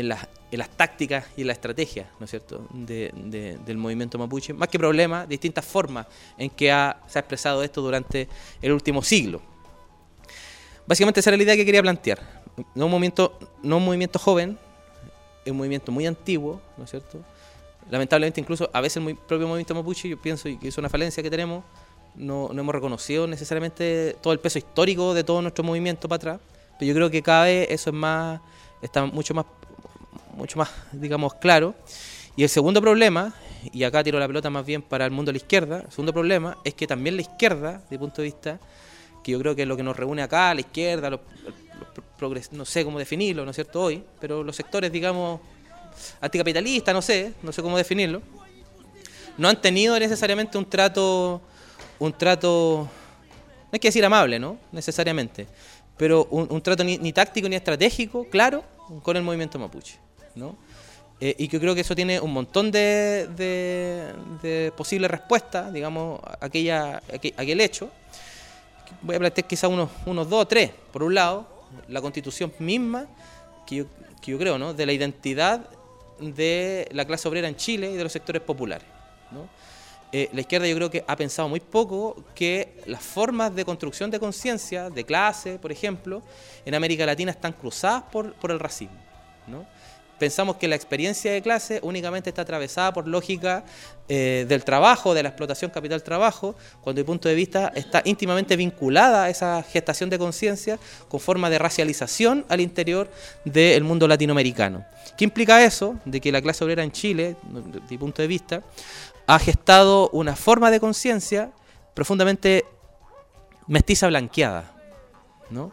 en las tácticas y en la estrategia, ¿no es cierto?, de, de, del movimiento mapuche, más que problema, distintas formas en que ha, se ha expresado esto durante el último siglo. Básicamente esa era la idea que quería plantear. No un movimiento, no un movimiento joven, es un movimiento muy antiguo, ¿no es cierto? Lamentablemente incluso a veces el muy, propio movimiento mapuche, yo pienso que es una falencia que tenemos, no, no hemos reconocido necesariamente todo el peso histórico de todo nuestro movimiento para atrás, pero yo creo que cada vez eso es más, está mucho más mucho más, digamos, claro. Y el segundo problema, y acá tiro la pelota más bien para el mundo de la izquierda, el segundo problema es que también la izquierda, desde mi punto de vista, que yo creo que es lo que nos reúne acá, la izquierda, los, los progres, no sé cómo definirlo, ¿no es cierto?, hoy, pero los sectores, digamos, anticapitalistas, no sé, no sé cómo definirlo, no han tenido necesariamente un trato, un trato, no hay que decir amable, ¿no?, necesariamente, pero un, un trato ni, ni táctico ni estratégico, claro, con el movimiento mapuche, ¿no? Eh, y que creo que eso tiene un montón de, de, de posibles respuestas, digamos, a aquella, a aquel, a aquel hecho. Voy a plantear quizás unos, unos dos o tres. Por un lado, la Constitución misma, que yo, que yo creo, ¿no?, de la identidad de la clase obrera en Chile y de los sectores populares, ¿no? Eh, la izquierda yo creo que ha pensado muy poco que las formas de construcción de conciencia, de clase, por ejemplo, en América Latina están cruzadas por, por el racismo, ¿no? Pensamos que la experiencia de clase únicamente está atravesada por lógica eh, del trabajo, de la explotación capital-trabajo, cuando desde mi punto de vista está íntimamente vinculada a esa gestación de conciencia con forma de racialización al interior del mundo latinoamericano. ¿Qué implica eso? De que la clase obrera en Chile, desde mi punto de vista, ha gestado una forma de conciencia profundamente mestiza blanqueada, ¿no?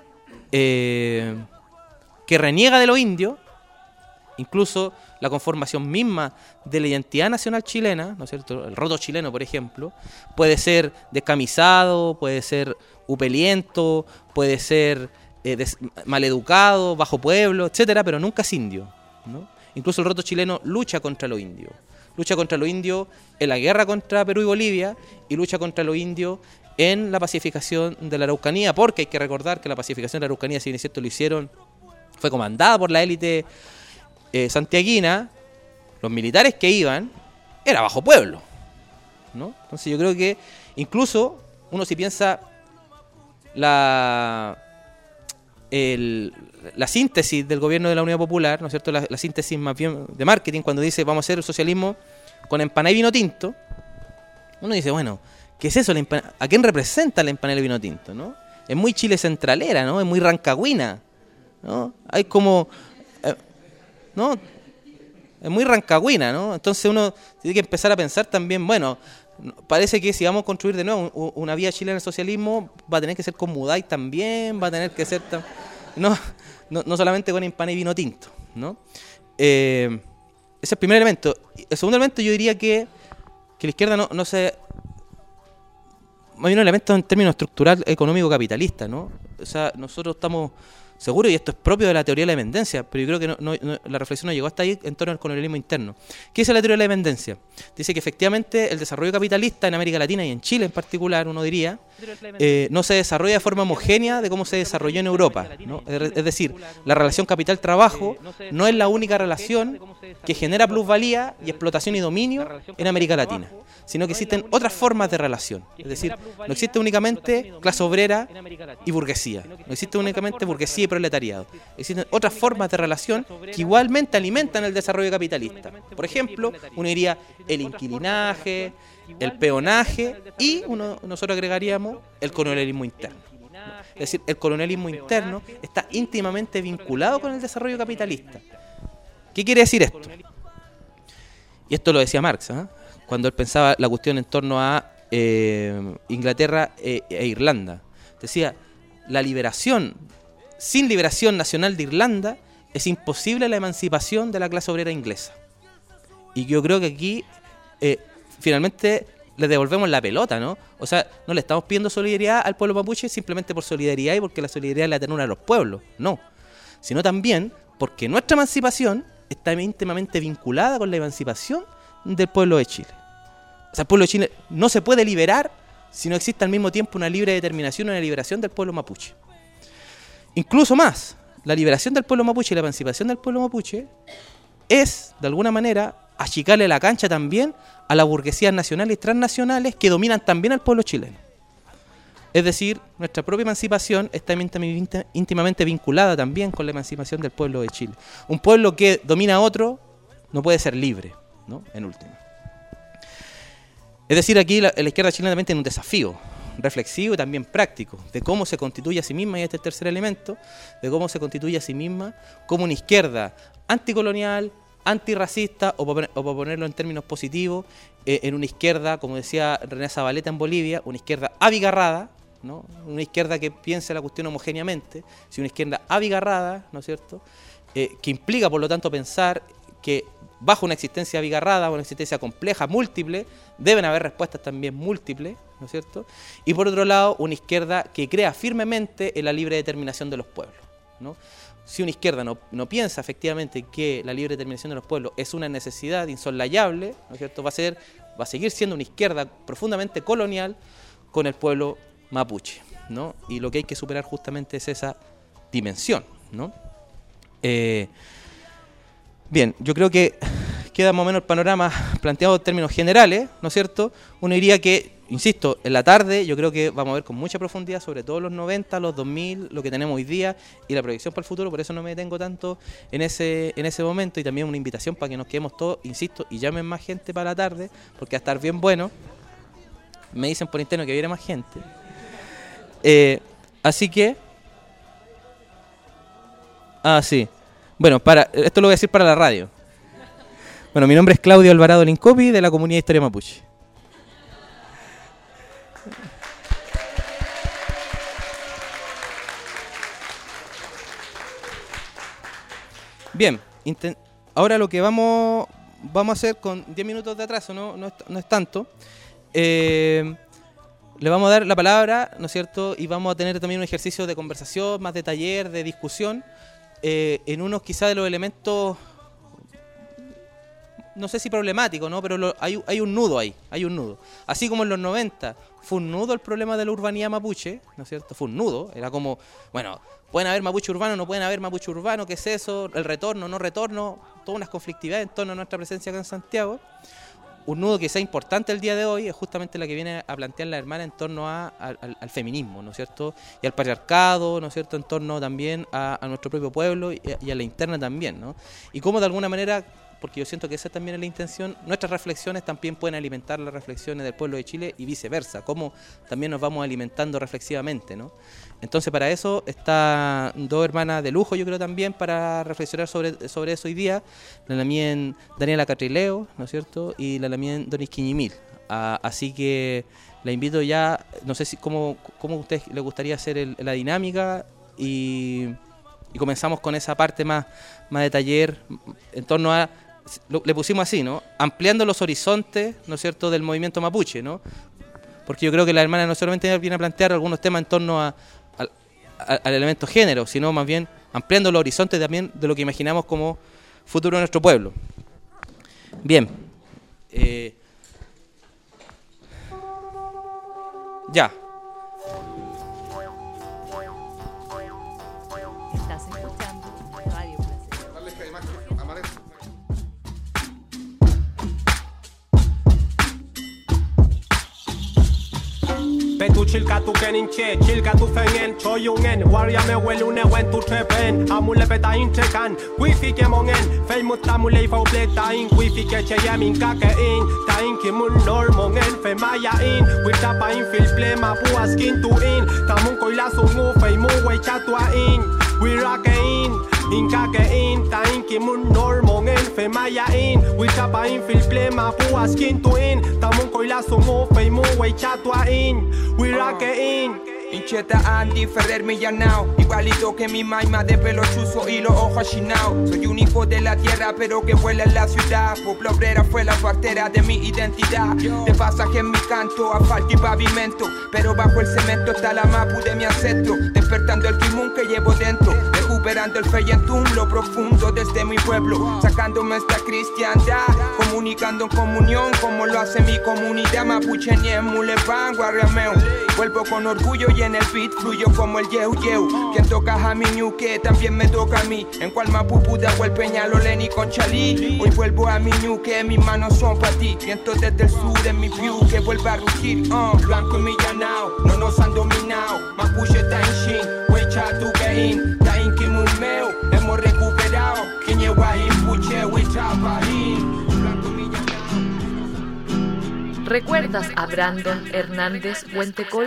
Eh, que reniega de lo indio, incluso la conformación misma de la identidad nacional chilena, ¿no es cierto?, el roto chileno, por ejemplo, puede ser descamisado, puede ser upeliento, puede ser eh, des- maleducado, bajo pueblo, etcétera, pero nunca es indio, ¿no? Incluso el roto chileno lucha contra lo indio. Lucha contra los indios en la guerra contra Perú y Bolivia y lucha contra los indios en la pacificación de la Araucanía, porque hay que recordar que la pacificación de la Araucanía, si bien es cierto lo hicieron, fue comandada por la élite eh, santiaguina. Los militares que iban era bajo pueblo, ¿no? Entonces yo creo que incluso uno si piensa la... El, la síntesis del gobierno de la Unidad Popular, ¿no es cierto?, la, la síntesis más bien de marketing, cuando dice vamos a hacer el socialismo con empanada y vino tinto, uno dice, bueno, ¿qué es eso? La empan- ¿A quién representa la empanada y vino tinto, no? Es muy Chile centralera, ¿no? Es muy rancagüina, ¿no? Hay como... Eh, ¿no? Es muy rancagüina, ¿no? Entonces uno tiene que empezar a pensar también, bueno, parece que si vamos a construir de nuevo un, una vía chilena del socialismo, va a tener que ser con Muday también, va a tener que ser... Tam- no, no, no solamente con empanada y vino tinto, ¿no? Eh, ese es el primer elemento. El segundo elemento yo diría que, que la izquierda no, no se... Hay un elemento en términos estructural económico capitalista, ¿no? O sea, nosotros estamos seguros, y esto es propio de la teoría de la dependencia, pero yo creo que no, no, no, la reflexión no llegó hasta ahí en torno al colonialismo interno. ¿Qué dice la teoría de la dependencia? Dice que efectivamente el desarrollo capitalista en América Latina y en Chile en particular, uno diría, eh, no se desarrolla de forma homogénea de cómo se desarrolló en Europa, ¿no? Es decir, la relación capital-trabajo no es la única relación que genera plusvalía y explotación y dominio en América Latina, sino que existen otras formas de relación. Es decir, no existe únicamente clase obrera y burguesía, no existe únicamente burguesía y proletariado. Existen otras formas de relación que igualmente alimentan el desarrollo capitalista. Por ejemplo, uno diría el inquilinaje, el peonaje y uno, nosotros agregaríamos el colonialismo interno. Es decir, el colonialismo interno está íntimamente vinculado con el desarrollo capitalista. ¿Qué quiere decir esto? Y esto lo decía Marx, ¿eh? Cuando él pensaba la cuestión en torno a eh, Inglaterra e, e Irlanda. Decía, la liberación, sin liberación nacional de Irlanda, es imposible la emancipación de la clase obrera inglesa. Y yo creo que aquí, eh, finalmente, le devolvemos la pelota, ¿no? O sea, no le estamos pidiendo solidaridad al pueblo mapuche simplemente por solidaridad y porque la solidaridad es la ternura de los pueblos, no. Sino también porque nuestra emancipación está íntimamente vinculada con la emancipación del pueblo de Chile. O sea, el pueblo de Chile no se puede liberar si no existe al mismo tiempo una libre determinación y una liberación del pueblo mapuche. Incluso más, la liberación del pueblo mapuche y la emancipación del pueblo mapuche es, de alguna manera, achicarle la cancha también a las burguesías nacionales y transnacionales que dominan también al pueblo chileno. Es decir, nuestra propia emancipación está íntimamente vinculada también con la emancipación del pueblo de Chile. Un pueblo que domina a otro no puede ser libre, ¿no? En última. Es decir, aquí la, la izquierda chilena también tiene un desafío reflexivo y también práctico de cómo se constituye a sí misma, y este es el tercer elemento, de cómo se constituye a sí misma como una izquierda anticolonial, antirracista, o para ponerlo en términos positivos, eh, en una izquierda, como decía René Zabaleta en Bolivia, una izquierda abigarrada, ¿no? Una izquierda que piense la cuestión homogéneamente, si una izquierda abigarrada, ¿no es cierto?, eh, que implica por lo tanto pensar que bajo una existencia abigarrada, una existencia compleja, múltiple, deben haber respuestas también múltiples, ¿no es cierto?, y por otro lado, una izquierda que crea firmemente en la libre determinación de los pueblos, ¿no? Si una izquierda no, no piensa efectivamente que la libre determinación de los pueblos es una necesidad insoslayable, ¿no es cierto?, va a ser, va a seguir siendo una izquierda profundamente colonial con el pueblo mapuche, ¿no? Y lo que hay que superar justamente es esa dimensión, ¿no? Eh, bien, yo creo que queda más o menos el panorama planteado en términos generales, ¿no es cierto? Uno diría que, insisto, en la tarde yo creo que vamos a ver con mucha profundidad sobre todo los noventa, los dos mil, lo que tenemos hoy día y la proyección para el futuro, por eso no me detengo tanto en ese, en ese momento, y también una invitación para que nos quedemos todos, insisto, y llamen más gente para la tarde, porque va a estar bien bueno. Me dicen por interno que viene más gente. Eh, así que... Ah, sí. Bueno, para, esto lo voy a decir para la radio. Bueno, mi nombre es Claudio Alvarado Lincopi, de la Comunidad de Historia Mapuche. Bien, ahora lo que vamos, vamos a hacer con diez minutos de atraso, no, no, es, no es tanto. Eh, le vamos a dar la palabra, ¿no es cierto? Y vamos a tener también un ejercicio de conversación, más de taller, de discusión, eh, en unos quizá de los elementos, no sé si problemático, ¿no? Pero lo, hay, hay un nudo ahí, hay un nudo. Así como en los noventa fue un nudo el problema de la urbanidad mapuche, ¿no es cierto? Fue un nudo, era como, bueno, pueden haber mapuche urbano, no pueden haber mapuche urbano, ¿qué es eso? El retorno, no retorno, todas unas conflictividades en torno a nuestra presencia acá en Santiago. Un nudo que sea importante el día de hoy es justamente la que viene a plantear la hermana en torno a, a, al, al feminismo, ¿no es cierto? Y al patriarcado, ¿no es cierto? En torno también a, a nuestro propio pueblo y a, y a la interna también, ¿no? Y cómo de alguna manera, porque yo siento que esa también es la intención, nuestras reflexiones también pueden alimentar las reflexiones del pueblo de Chile y viceversa, cómo también nos vamos alimentando reflexivamente, ¿no? Entonces para eso están dos hermanas de lujo, yo creo también, para reflexionar sobre, sobre eso hoy día, la Lamien Daniela Catrileo, ¿no es cierto?, y la Lamien Donis Quiñimil. Ah, así que la invito ya, no sé si cómo, cómo a ustedes les gustaría hacer el, la dinámica, y, y comenzamos con esa parte más, más de taller en torno a, lo, le pusimos así, ¿no?, ampliando los horizontes, ¿no es cierto?, del movimiento mapuche, ¿no? Porque yo creo que la hermana no solamente viene a plantear algunos temas en torno a Al, al elemento género, sino más bien ampliando los horizontes también de lo que imaginamos como futuro de nuestro pueblo. Bien. Eh, ya. Estás escuchando Radio Placer. Dale esta imagen, amarelo. Petu chilka tu kenin che, chilka tu fengen, choyungen, warrior me welune wen tu trepen, amule peta intekan, wifi ke mongen, fei mutamule fa pleta in, wifi ke che yamin kake in, ta in ki mun normongen, fe maya in, wita pa in fil plema pu askin tu in, tamun koila sungu fei mu we chatua in, we rock in. Inka ke in, ta in ki mun normongen, fe maya in, wita pa in fil plema pu askin tu in, tamun koila sungu fei mu we chatua in, we rock in. Incheta Andy Ferrer Millanao, igualito que mi maima de pelo chuzo y los ojos chinao. Soy un hijo de la tierra pero que vuela en la ciudad. Pueblo obrera fue la partera de mi identidad. De pasaje en mi canto, asfalto y pavimento, pero bajo el cemento está la mapu de mi ancestro. Despertando el kimun que llevo dentro, recuperando el feyentum, lo profundo desde mi pueblo. Sacándome esta cristiandad, como un comunicando en comunión, como lo hace mi comunidad mapuche ni en Mulepan, Guarriameo. Vuelvo con orgullo y en el beat fluyo como el yeu yeu. Quien toca a mi ñuque también me toca a mí. En cual Mapupu de el Peñalolén y Conchalí. Hoy vuelvo a mi ñuque, mis manos son para ti. Viento desde el sur en mi view que vuelve a rugir. Uh, blanco y millanao, no nos han dominado. Mapuche está en shin, huecha tu quejín. Ta in kimumeo, hemos recuperado. Quiñe guajín, puche, huecha pajín. Blanco y millanao. ¿Recuerdas a Brandon Hernández Huentecol?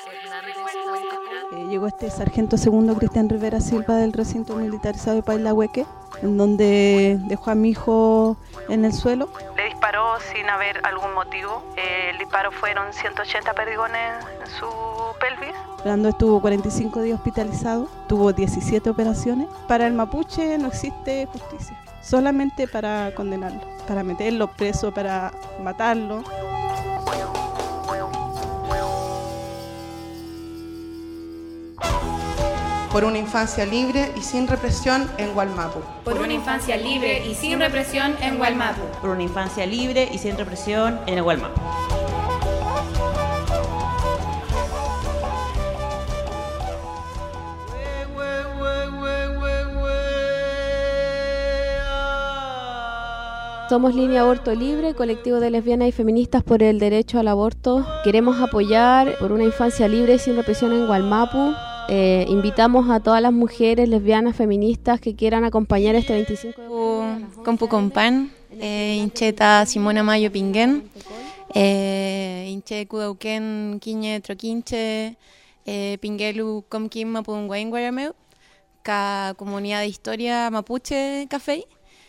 Eh, llegó este sargento segundo Cristian Rivera Silva del recinto militarizado de Pailahueque, en donde dejó a mi hijo en el suelo. Le disparó sin haber algún motivo. Eh, el disparo fueron ciento ochenta perdigones en su pelvis. Brando estuvo cuarenta y cinco días hospitalizado, tuvo diecisiete operaciones. Para el mapuche no existe justicia, solamente para condenarlo, para meterlo preso, para matarlo. Por una infancia libre y sin represión en Gualmapu. Por una infancia libre y sin represión en Gualmapu. Por una infancia libre y sin represión en el Gualmapu. Somos Línea Aborto Libre, colectivo de lesbianas y feministas por el derecho al aborto. Queremos apoyar por una infancia libre y sin represión en Gualmapu. Eh, invitamos a todas las mujeres lesbianas feministas que quieran acompañar este veinticinco de octubre. Compu Compan, eh, Incheta Simona Mayo Pinguén, eh, Inche Kudauken Quiñe Troquinche, eh, Pinguelu Comquim Mapunguain Guarameu, Ca Comunidad de Historia Mapuche Café,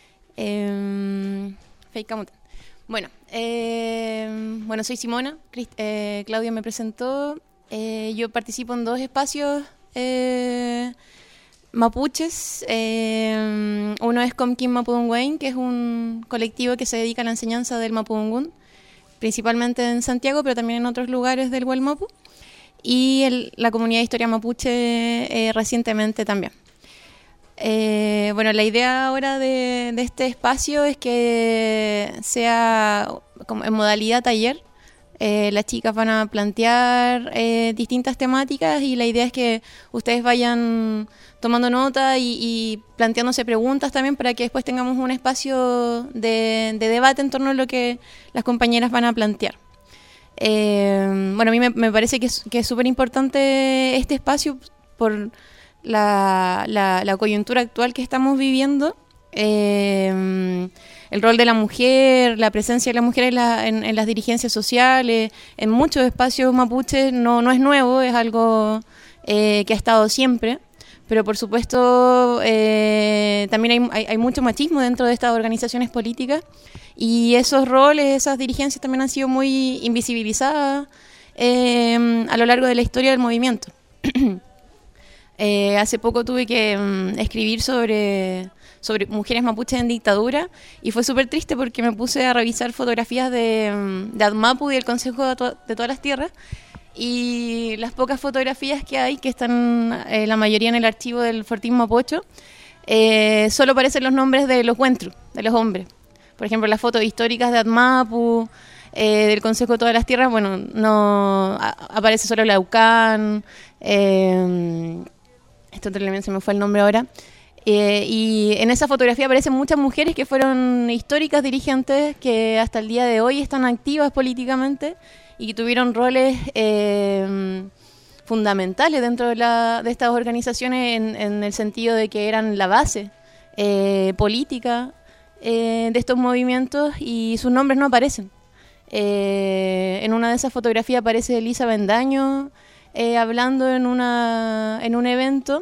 eh, Feicamutan. Bueno, eh, bueno, soy Simona, Crist- eh, Claudia me presentó. Eh, yo participo en dos espacios eh, mapuches. Eh, uno es Comquim Mapudunguain, que es un colectivo que se dedica a la enseñanza del Mapudungún, principalmente en Santiago, pero también en otros lugares del Gualmapu. Y el, la comunidad de historia mapuche eh, recientemente también. Eh, bueno, la idea ahora de, de este espacio es que sea como en modalidad taller. Eh, las chicas van a plantear eh, distintas temáticas y la idea es que ustedes vayan tomando nota y, y planteándose preguntas también para que después tengamos un espacio de, de debate en torno a lo que las compañeras van a plantear. Eh, bueno, a mí me, me parece que es que es súper importante este espacio por la, la, la coyuntura actual que estamos viviendo. Eh, el rol de la mujer, la presencia de la mujer en, la, en, en las dirigencias sociales, en muchos espacios mapuches no, no es nuevo, es algo eh, que ha estado siempre, pero por supuesto eh, también hay, hay, hay mucho machismo dentro de estas organizaciones políticas y esos roles, esas dirigencias también han sido muy invisibilizadas eh, a lo largo de la historia del movimiento. eh, hace poco tuve que um, escribir sobre... sobre mujeres mapuches en dictadura y fue súper triste porque me puse a revisar fotografías de, de ADMAPU y del Consejo de, to- de todas las tierras y las pocas fotografías que hay, que están eh, la mayoría en el archivo del Fortín Mapocho, eh, solo aparecen los nombres de los huentru, de los hombres. Por ejemplo, las fotos históricas de ADMAPU, eh, del Consejo de todas las tierras, bueno, no a- aparece solo la UCAN, eh, esto también se me fue el nombre ahora. Eh, y en esa fotografía aparecen muchas mujeres que fueron históricas dirigentes que hasta el día de hoy están activas políticamente y que tuvieron roles eh, fundamentales dentro de, la, de estas organizaciones en, en el sentido de que eran la base eh, política eh, de estos movimientos y sus nombres no aparecen. Eh, en una de esas fotografías aparece Elisa Bendaño eh, hablando en, una, en un evento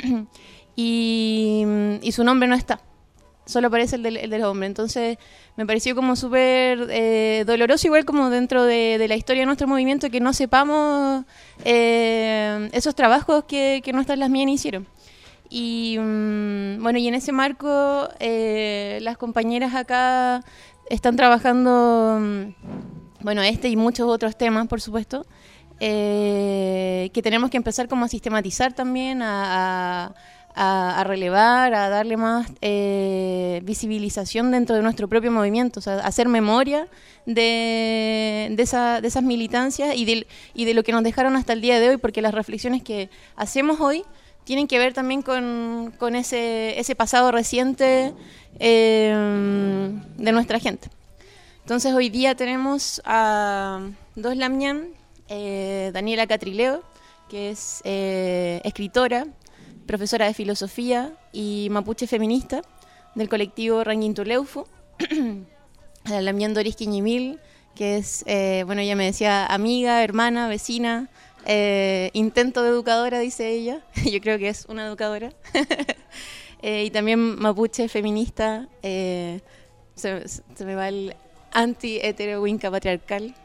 Y, y su nombre no está, solo aparece el del, el del hombre. Entonces me pareció como súper eh, doloroso, igual como dentro de, de la historia de nuestro movimiento, que no sepamos eh, esos trabajos que, que nuestras lesbianas hicieron. Y um, bueno, y en ese marco eh, las compañeras acá están trabajando, um, bueno, este y muchos otros temas, por supuesto, eh, que tenemos que empezar como a sistematizar también, a... a a, a relevar, a darle más eh, visibilización dentro de nuestro propio movimiento, o sea, hacer memoria de, de, esa, de esas militancias y de, y de lo que nos dejaron hasta el día de hoy, porque las reflexiones que hacemos hoy tienen que ver también con, con ese, ese pasado reciente eh, de nuestra gente. Entonces hoy día tenemos a dos Lamñán, eh, Daniela Catrileo, que es eh, escritora, profesora de filosofía y mapuche feminista del colectivo Ranguintuleufu, a la Lamñán Doris Quiñimil, que es, eh, bueno, ella me decía amiga, hermana, vecina, eh, intento de educadora, dice ella, yo creo que es una educadora, eh, y también mapuche feminista, eh, se, se me va el anti-hetero-winca patriarcal,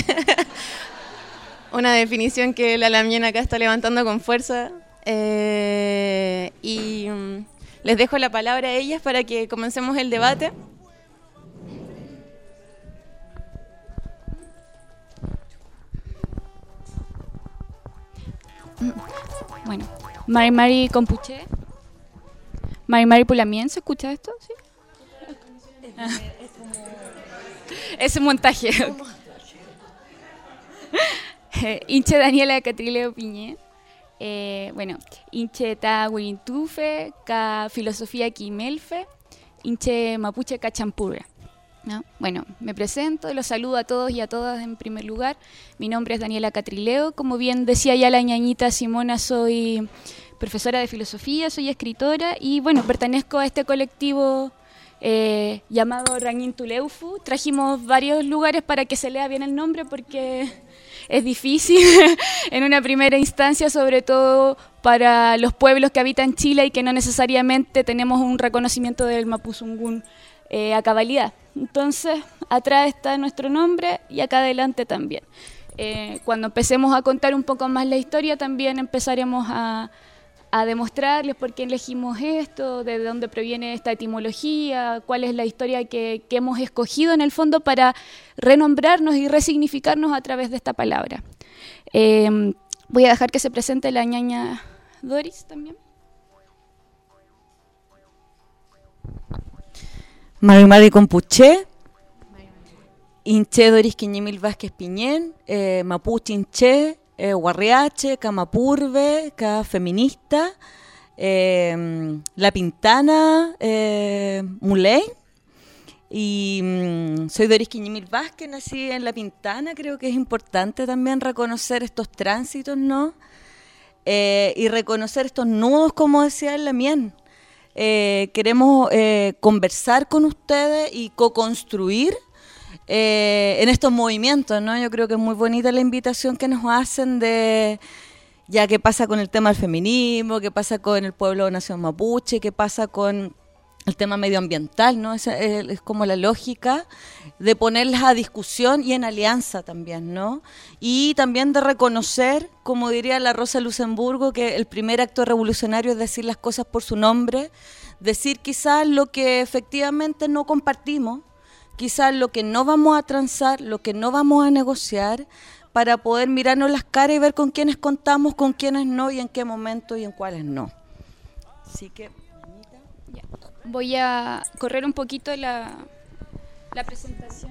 una definición que la Lamñán acá está levantando con fuerza, eh, y um, les dejo la palabra a ellas para que comencemos el debate. Bueno, Mari Mari Compuche, Mari Mari Pulamien, ¿se escucha esto? ¿Sí? Ah. Ese montaje. eh, Inche Daniela Catrileo Piñé, eh, bueno, Inche Ta Wirintufe, Ka Filosofía Quimelfe, Inche Mapuche Cachampurra. ¿No? Bueno, me presento, los saludo a todos y a todas en primer lugar. Mi nombre es Daniela Catrileo, como bien decía ya la ñañita Simona, soy profesora de filosofía, soy escritora y bueno, pertenezco a este colectivo eh, llamado Ranguintuleufu. Trajimos varios lugares para que se lea bien el nombre porque es difícil en una primera instancia, sobre todo para los pueblos que habitan Chile y que no necesariamente tenemos un reconocimiento del Mapuzungún eh, a cabalidad. Entonces, atrás está nuestro nombre y acá adelante también. Eh, cuando empecemos a contar un poco más la historia, también empezaremos a, a demostrarles por qué elegimos esto, de dónde proviene esta etimología, cuál es la historia que, que hemos escogido en el fondo para renombrarnos y resignificarnos a través de esta palabra. Eh, voy a dejar que se presente la ñaña Doris también. Mari Mari Compuche, Inche Doris Quiñimil Vázquez Piñén, eh, Mapuche Inche, eh, Guarriache, Camapurve, Ca Feminista, eh, La Pintana, eh, Muley, y mm, soy Doris Quiñimil Vázquez, nací en La Pintana. Creo que es importante también reconocer estos tránsitos, ¿no? Eh, y reconocer estos nudos, como decía el Lamien. Eh, queremos eh, conversar con ustedes y co-construir eh, en estos movimientos, ¿no? Yo creo que es muy bonita la invitación que nos hacen de ya qué pasa con el tema del feminismo, qué pasa con el pueblo de nación mapuche, qué pasa con el tema medioambiental, ¿no? Esa es, es como la lógica de ponerlas a discusión y en alianza también, ¿no? Y también de reconocer, como diría la Rosa Luxemburgo, que el primer acto revolucionario es decir las cosas por su nombre, decir quizás lo que efectivamente no compartimos, quizás lo que no vamos a transar, lo que no vamos a negociar, para poder mirarnos las caras y ver con quiénes contamos, con quiénes no y en qué momento y en cuáles no. Así que... Voy a correr un poquito la, la presentación.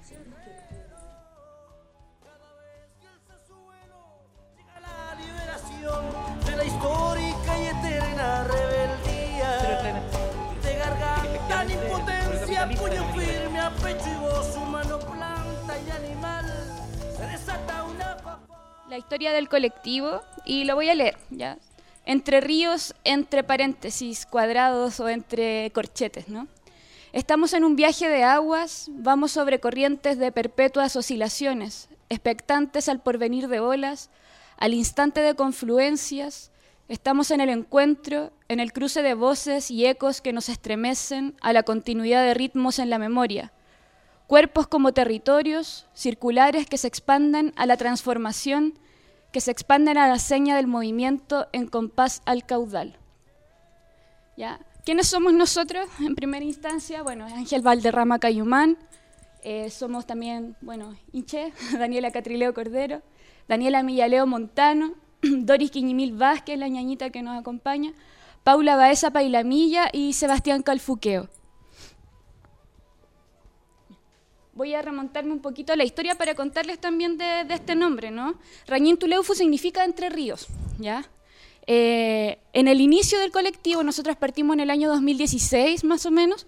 De la histórica y eterna rebeldía, de garganta en impotencia, puño firme a pecho y voz, humano, planta y animal, se desata una... La historia del colectivo, y lo voy a leer, ¿ya? Entre ríos, entre paréntesis cuadrados o entre corchetes, ¿no? Estamos en un viaje de aguas, vamos sobre corrientes de perpetuas oscilaciones, expectantes al porvenir de olas, al instante de confluencias, estamos en el encuentro, en el cruce de voces y ecos que nos estremecen a la continuidad de ritmos en la memoria, cuerpos como territorios, circulares que se expanden a la transformación, que se expanden a la seña del movimiento en compás al caudal. ¿Ya? ¿Quiénes somos nosotros en primera instancia? Bueno, Ángel Valderrama Cayumán, eh, somos también, bueno, Inche, Daniela Catrileo Cordero, Daniela Millaleo Montano, Doris Quiñimil Vázquez, la ñañita que nos acompaña, Paula Baeza Pailamilla y Sebastián Calfuqueo. Voy a remontarme un poquito a la historia para contarles también de, de este nombre, ¿no? Rañintuleufu significa Entre Ríos, ¿ya? Eh, en el inicio del colectivo, nosotros partimos en el año dos mil dieciséis, más o menos,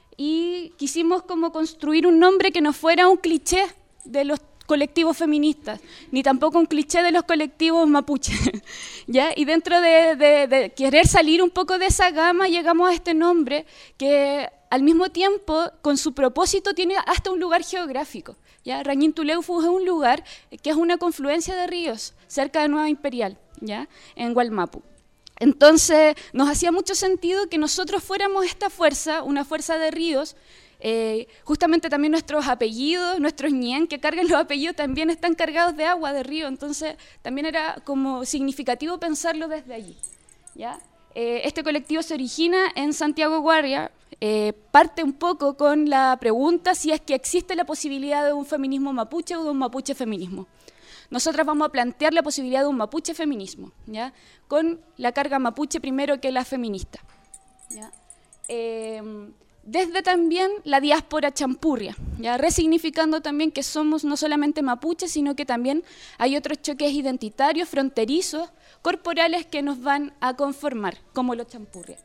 y quisimos como construir un nombre que no fuera un cliché de los colectivos feministas, ni tampoco un cliché de los colectivos mapuche, ¿ya? Y dentro de, de, de querer salir un poco de esa gama, llegamos a este nombre que al mismo tiempo, con su propósito, tiene hasta un lugar geográfico, ¿ya? Rañintuleufu es un lugar que es una confluencia de ríos, cerca de Nueva Imperial, ¿ya? En Wallmapu. Entonces, nos hacía mucho sentido que nosotros fuéramos esta fuerza, una fuerza de ríos. Eh, justamente también nuestros apellidos, nuestros ñen que cargan los apellidos también están cargados de agua, de río, entonces también era como significativo pensarlo desde allí, ¿ya? Eh, este colectivo se origina en Santiago Warrior, eh, parte un poco con la pregunta si es que existe la posibilidad de un feminismo mapuche o de un mapuche feminismo. Nosotras vamos a plantear la posibilidad de un mapuche feminismo, ¿ya? Con la carga mapuche primero que la feminista, ¿ya? Eh, Desde también la diáspora champurria, ya resignificando también que somos no solamente mapuches, sino que también hay otros choques identitarios, fronterizos, corporales que nos van a conformar, como los champurrias.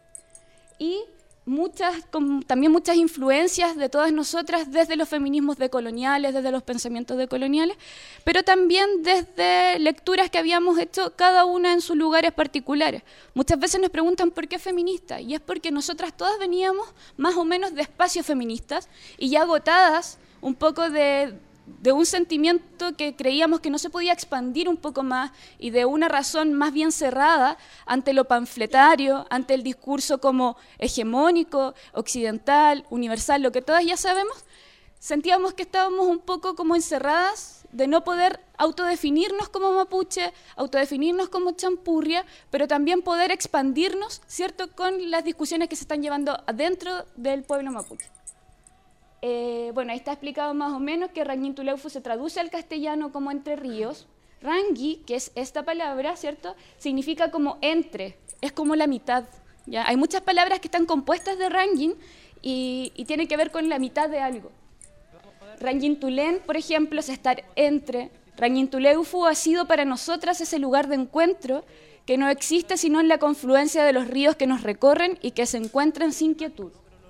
Y muchas, también muchas influencias de todas nosotras desde los feminismos decoloniales, desde los pensamientos decoloniales, pero también desde lecturas que habíamos hecho cada una en sus lugares particulares. Muchas veces nos preguntan por qué feminista, y es porque nosotras todas veníamos más o menos de espacios feministas y ya agotadas un poco de, de un sentimiento que creíamos que no se podía expandir un poco más y de una razón más bien cerrada ante lo panfletario, ante el discurso como hegemónico, occidental, universal, lo que todas ya sabemos. Sentíamos que estábamos un poco como encerradas de no poder autodefinirnos como mapuche, autodefinirnos como champurria, pero también poder expandirnos, ¿cierto?, con las discusiones que se están llevando adentro del pueblo mapuche. Eh, bueno, ahí está explicado más o menos que Rañintuleufu se traduce al castellano como Entre Ríos. Rangui, que es esta palabra, ¿cierto?, significa como entre, es como la mitad, ¿ya? Hay muchas palabras que están compuestas de Rangin y, y tienen que ver con la mitad de algo. Rañintulén, por ejemplo, es estar entre. Rañintuleufu ha sido para nosotras ese lugar de encuentro que no existe sino en la confluencia de los ríos que nos recorren y que se encuentran sin quietud.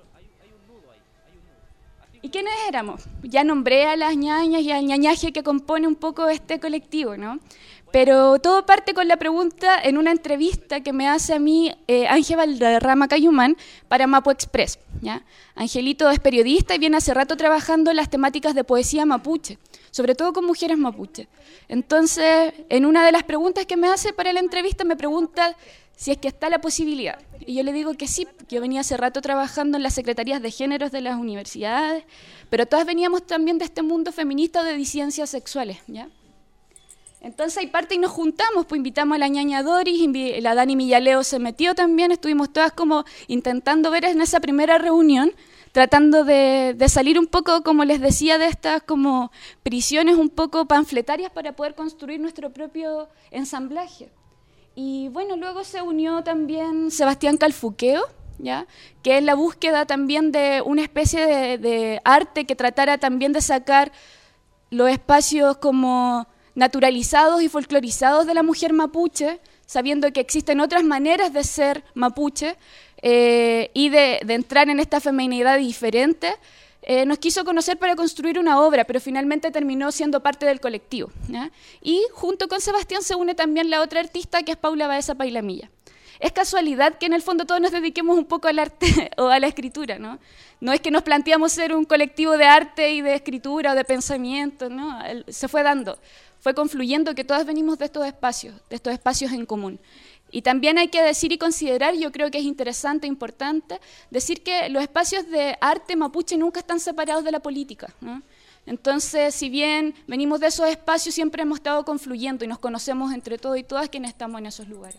¿Y quiénes éramos? Ya nombré a las ñañas y al ñañaje que compone un poco este colectivo, ¿no? Pero todo parte con la pregunta en una entrevista que me hace a mí eh, Ángel Valderrama Cayumán para Mapu Express, ¿ya? Angelito es periodista y viene hace rato trabajando las temáticas de poesía mapuche, sobre todo con mujeres mapuche. Entonces, en una de las preguntas que me hace para la entrevista, me pregunta si es que está la posibilidad. Y yo le digo que sí, yo venía hace rato trabajando en las secretarías de géneros de las universidades, pero todas veníamos también de este mundo feminista o de disidencias sexuales, ¿ya? Entonces hay parte y nos juntamos, pues invitamos a la ñaña Doris, la Dani Millaleo se metió también, estuvimos todas como intentando ver en esa primera reunión, tratando de, de salir un poco, como les decía, de estas como prisiones un poco panfletarias para poder construir nuestro propio ensamblaje. Y bueno, luego se unió también Sebastián Calfuqueo, ¿ya?, que es la búsqueda también de una especie de, de arte que tratara también de sacar los espacios como naturalizados y folclorizados de la mujer mapuche, sabiendo que existen otras maneras de ser mapuche eh, y de, de entrar en esta feminidad diferente. Eh, nos quiso conocer para construir una obra, pero finalmente terminó siendo parte del colectivo, ¿ya? Y junto con Sebastián se une también la otra artista, que es Paula Baeza Pailamilla. Es casualidad que en el fondo todos nos dediquemos un poco al arte o a la escritura, ¿no? No es que nos planteamos ser un colectivo de arte y de escritura o de pensamiento, ¿no? Se fue dando, fue confluyendo que todas venimos de estos espacios, de estos espacios en común. Y también hay que decir y considerar, yo creo que es interesante, importante, decir que los espacios de arte mapuche nunca están separados de la política, ¿no? Entonces, si bien venimos de esos espacios, siempre hemos estado confluyendo y nos conocemos entre todos y todas quienes estamos en esos lugares.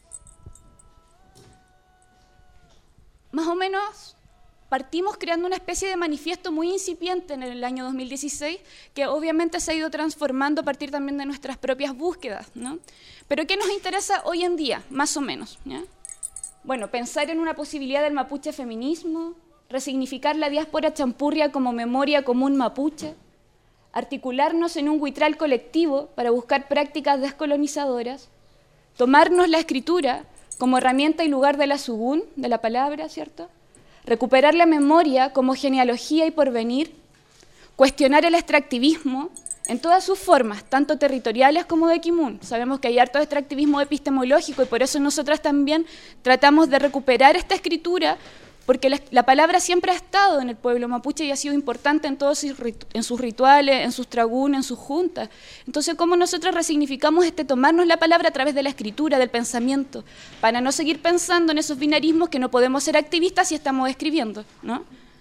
Más o menos partimos creando una especie de manifiesto muy incipiente en el año dos mil dieciséis, que obviamente se ha ido transformando a partir también de nuestras propias búsquedas, ¿no? Pero ¿qué nos interesa hoy en día, más o menos, ¿ya? Bueno, pensar en una posibilidad del mapuche feminismo, resignificar la diáspora champurria como memoria común mapuche, articularnos en un huitral colectivo para buscar prácticas descolonizadoras, tomarnos la escritura como herramienta y lugar de la sugún, de la palabra, ¿cierto? Recuperar la memoria como genealogía y porvenir, cuestionar el extractivismo en todas sus formas, tanto territoriales como de Kimun. Sabemos que hay harto extractivismo epistemológico y por eso nosotras también tratamos de recuperar esta escritura, porque la, la palabra siempre ha estado en el pueblo mapuche y ha sido importante en todos sus, en sus rituales, en sus tragún, en sus juntas. Entonces, ¿cómo nosotros resignificamos este tomarnos la palabra a través de la escritura, del pensamiento, para no seguir pensando en esos binarismos que no podemos ser activistas si estamos escribiendo, ¿no?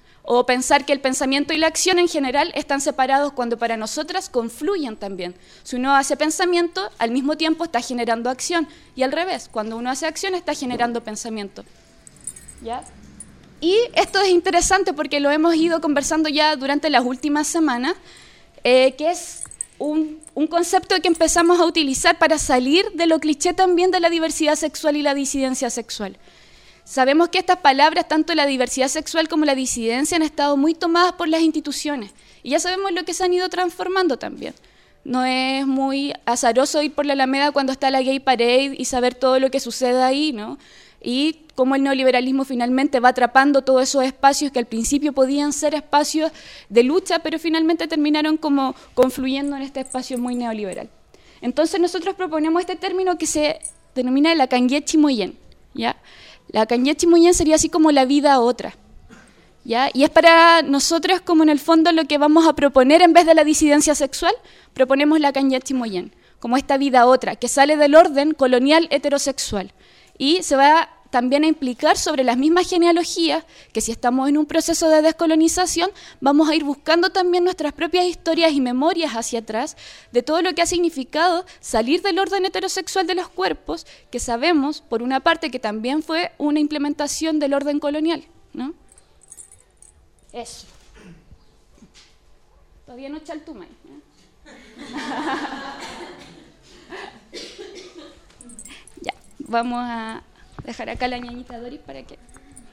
O pensar que el pensamiento y la acción en general están separados cuando para nosotras confluyen también. Si uno hace pensamiento, al mismo tiempo está generando acción, y al revés, cuando uno hace acción está generando pensamiento. ¿Ya? Y esto es interesante porque lo hemos ido conversando ya durante las últimas semanas, eh, que es un, un concepto que empezamos a utilizar para salir de lo cliché también de la diversidad sexual y la disidencia sexual. Sabemos que estas palabras, tanto la diversidad sexual como la disidencia, han estado muy tomadas por las instituciones, y ya sabemos lo que se han ido transformando también. No es muy azaroso ir por la Alameda cuando está la Gay Parade y saber todo lo que sucede ahí, ¿no? Y cómo el neoliberalismo finalmente va atrapando todos esos espacios que al principio podían ser espacios de lucha, pero finalmente terminaron como confluyendo en este espacio muy neoliberal. Entonces nosotros proponemos este término que se denomina la Kanye Chimoyen, ¿ya? La Kanye Chimoyen sería así como la vida otra, ¿ya? Y es para nosotros como en el fondo lo que vamos a proponer en vez de la disidencia sexual, proponemos la Kanye Chimoyen, como esta vida otra, que sale del orden colonial heterosexual. Y se va también a implicar sobre las mismas genealogías, que si estamos en un proceso de descolonización, vamos a ir buscando también nuestras propias historias y memorias hacia atrás de todo lo que ha significado salir del orden heterosexual de los cuerpos, que sabemos, por una parte, que también fue una implementación del orden colonial, ¿no? Eso. Todavía no chaltumay, ¿eh? Ya, vamos a dejar acá la ñañita Doris para que...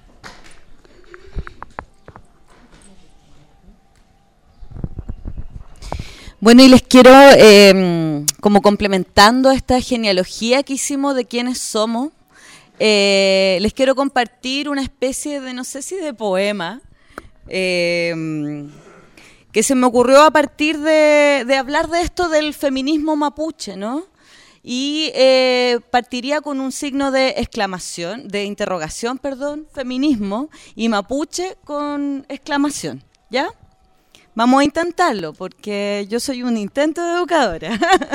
Bueno, y les quiero, eh, como complementando esta genealogía que hicimos de quiénes somos, eh, les quiero compartir una especie de, no sé si de poema, eh, que se me ocurrió a partir de, de hablar de esto del feminismo mapuche, ¿no? Y eh, partiría con un signo de exclamación, de interrogación, perdón, feminismo, y mapuche con exclamación, ¿ya? Vamos a intentarlo, porque yo soy un intento de educadora.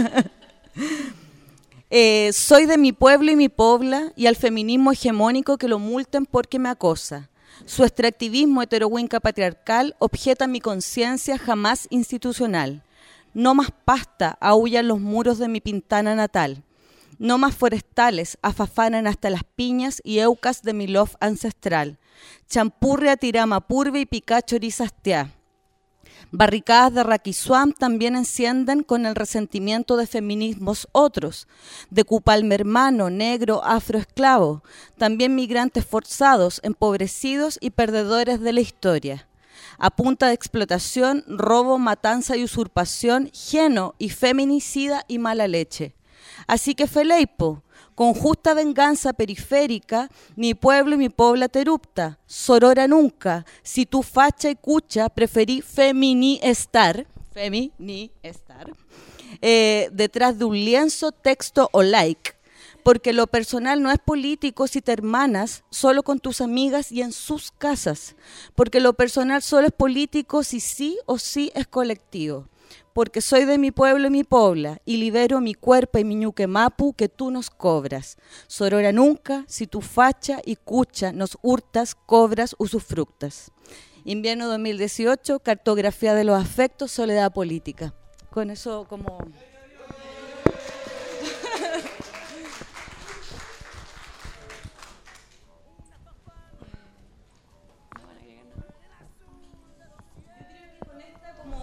eh, soy de mi pueblo y mi pobla, y al feminismo hegemónico que lo multen porque me acosa. Su extractivismo heterohuinca patriarcal objeta mi conciencia jamás institucional. No más pasta aúllan los muros de mi Pintana natal. No más forestales afafanan hasta las piñas y eucas de mi lof ancestral. Champurria, tirama, purve y picacho orizastea. Barricadas de Raquisuam también encienden con el resentimiento de feminismos otros, de cupalme hermano, negro, afroesclavo, también migrantes forzados, empobrecidos y perdedores de la historia. A punta de explotación, robo, matanza y usurpación, geno y feminicida y mala leche. Así que Feleipo, con justa venganza periférica, mi pueblo y mi pobla te erupta. Sorora nunca, si tu facha y cucha preferí femini estar, femini estar, eh, detrás de un lienzo, texto o like. Porque lo personal no es político si te hermanas solo con tus amigas y en sus casas. Porque lo personal solo es político si sí o sí es colectivo. Porque soy de mi pueblo y mi pobla, y libero mi cuerpo y mi ñuque mapu que tú nos cobras. Sorora nunca, si tu facha y cucha nos hurtas, cobras, usufructas. Invierno dos mil dieciocho, cartografía de los afectos, soledad política. Con eso como...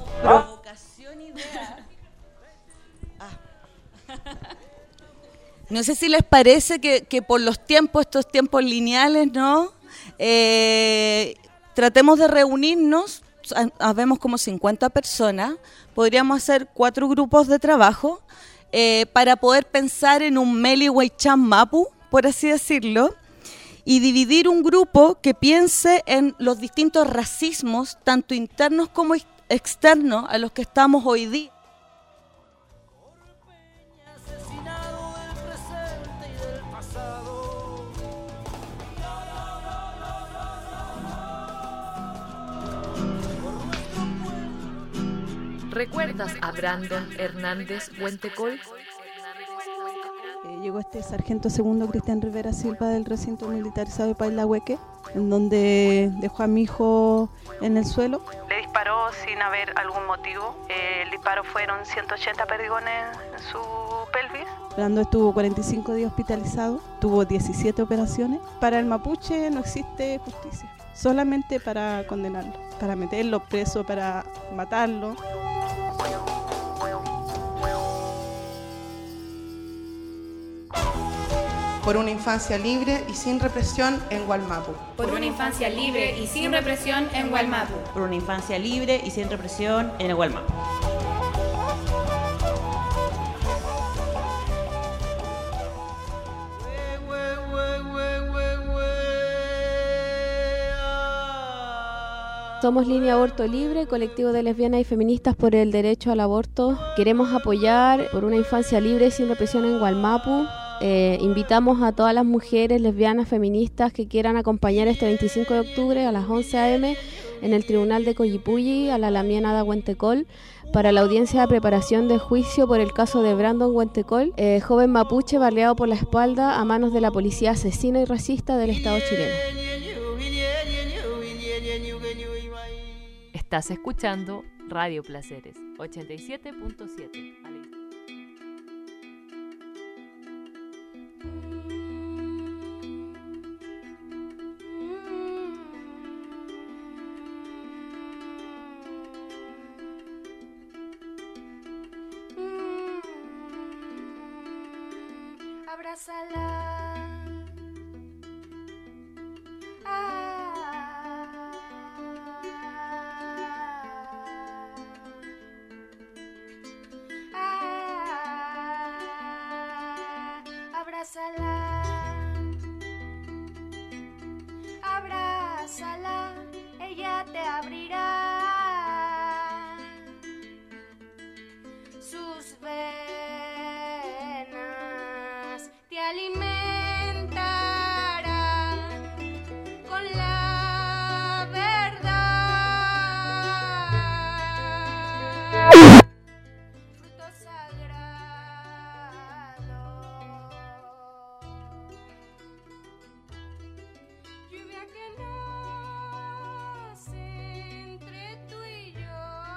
provocación idea. Ah. No sé si les parece que, que por los tiempos, estos tiempos lineales, ¿no? Eh, tratemos de reunirnos, habemos como cincuenta personas, podríamos hacer cuatro grupos de trabajo eh, para poder pensar en un Meli Huaychán Mapu, por así decirlo, y dividir un grupo que piense en los distintos racismos, tanto internos como externos, a los que estamos hoy día. ¿Recuerdas a Brandon Hernández Huentecol? Eh, llegó este sargento segundo Cristian Rivera Silva del recinto militarizado de Pailahueque, en donde dejó a mi hijo en el suelo. Le disparó sin haber algún motivo. Eh, el disparo fueron ciento ochenta perdigones en su pelvis. Brandon estuvo cuarenta y cinco días hospitalizado, tuvo diecisiete operaciones. Para el mapuche no existe justicia, solamente para condenarlo, para meterlo preso, para matarlo. Por una infancia libre y sin represión en Wallmapu. Por una infancia libre y sin represión en Wallmapu. Por una infancia libre y sin represión en el Wallmapu. Somos Línea Aborto Libre, colectivo de lesbianas y feministas por el derecho al aborto. Queremos apoyar por una infancia libre y sin represión en Wallmapu. Eh, invitamos a todas las mujeres lesbianas feministas que quieran acompañar este veinticinco de octubre a las once a eme en el Tribunal de Collipulli a la Lamiana de Huentecol para la audiencia de preparación de juicio por el caso de Brandon Huentecol, eh, joven mapuche baleado por la espalda a manos de la policía asesina y racista del Estado chileno. Estás escuchando Radio Placeres ochenta y siete punto siete. Abrázala. Ah. Ah. Abrázala. Abrázala. Ella te abrirá sus venas, te alimentará con la verdad. Fruto sagrado, lluvia que nace entre tú y yo.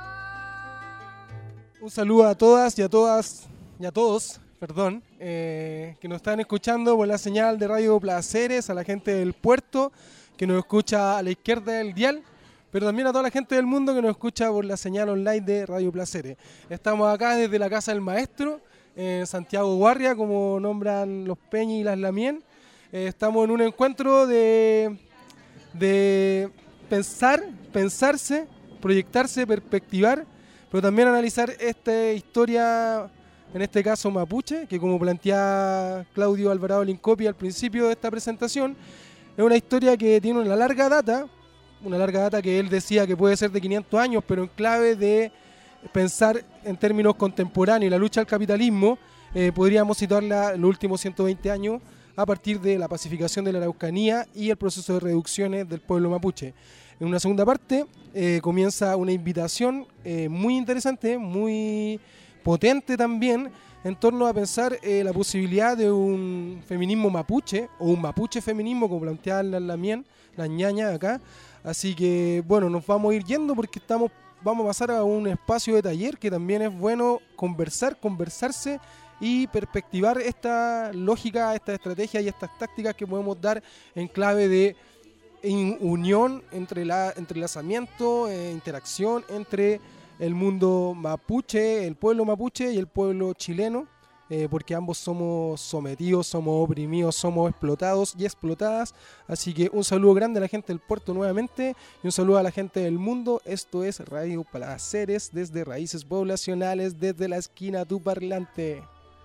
Un saludo a todas y a todas y a todos, perdón, eh, que nos están escuchando por la señal de Radio Placeres, a la gente del puerto que nos escucha a la izquierda del dial, pero también a toda la gente del mundo que nos escucha por la señal online de Radio Placeres. Estamos acá desde la Casa del Maestro, en Santiago Guarria, como nombran los Peñi y las Lamien. Eh, estamos en un encuentro de, de pensar, pensarse, proyectarse, perspectivar, pero también analizar esta historia, en este caso mapuche, que como plantea Claudio Alvarado Lincopi al principio de esta presentación, es una historia que tiene una larga data, una larga data que él decía que puede ser de quinientos años, pero en clave de pensar en términos contemporáneos, la lucha al capitalismo, eh, podríamos situarla en los últimos ciento veinte años a partir de la pacificación de la Araucanía y el proceso de reducciones del pueblo mapuche. En una segunda parte eh, comienza una invitación eh, muy interesante, muy potente también, en torno a pensar eh, la posibilidad de un feminismo mapuche, o un mapuche feminismo, como planteaban las Lamien, las ñañas acá. Así que, bueno, nos vamos a ir yendo porque estamos, vamos a pasar a un espacio de taller que también es bueno conversar, conversarse y perspectivar esta lógica, esta estrategia y estas tácticas que podemos dar en clave de en unión, entre la, entrelazamiento, eh, interacción entre el mundo mapuche, el pueblo mapuche y el pueblo chileno, eh, porque ambos somos sometidos, somos oprimidos, somos explotados y explotadas. Así que un saludo grande a la gente del puerto nuevamente y un saludo a la gente del mundo. Esto es Radio Placeres desde Raíces Poblacionales, desde la esquina tu parlante.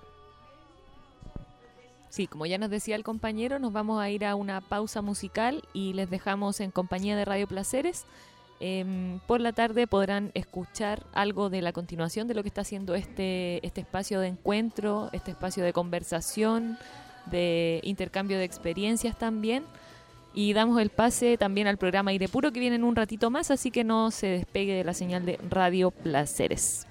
Sí, como ya nos decía el compañero, nos vamos a ir a una pausa musical y les dejamos en compañía de Radio Placeres. Eh, por la tarde podrán escuchar algo de la continuación de lo que está haciendo este, este espacio de encuentro, este espacio de conversación, de intercambio de experiencias también. Y damos el pase también al programa Aire Puro, que viene en un ratito más, así que no se despegue de la señal de Radio Placeres.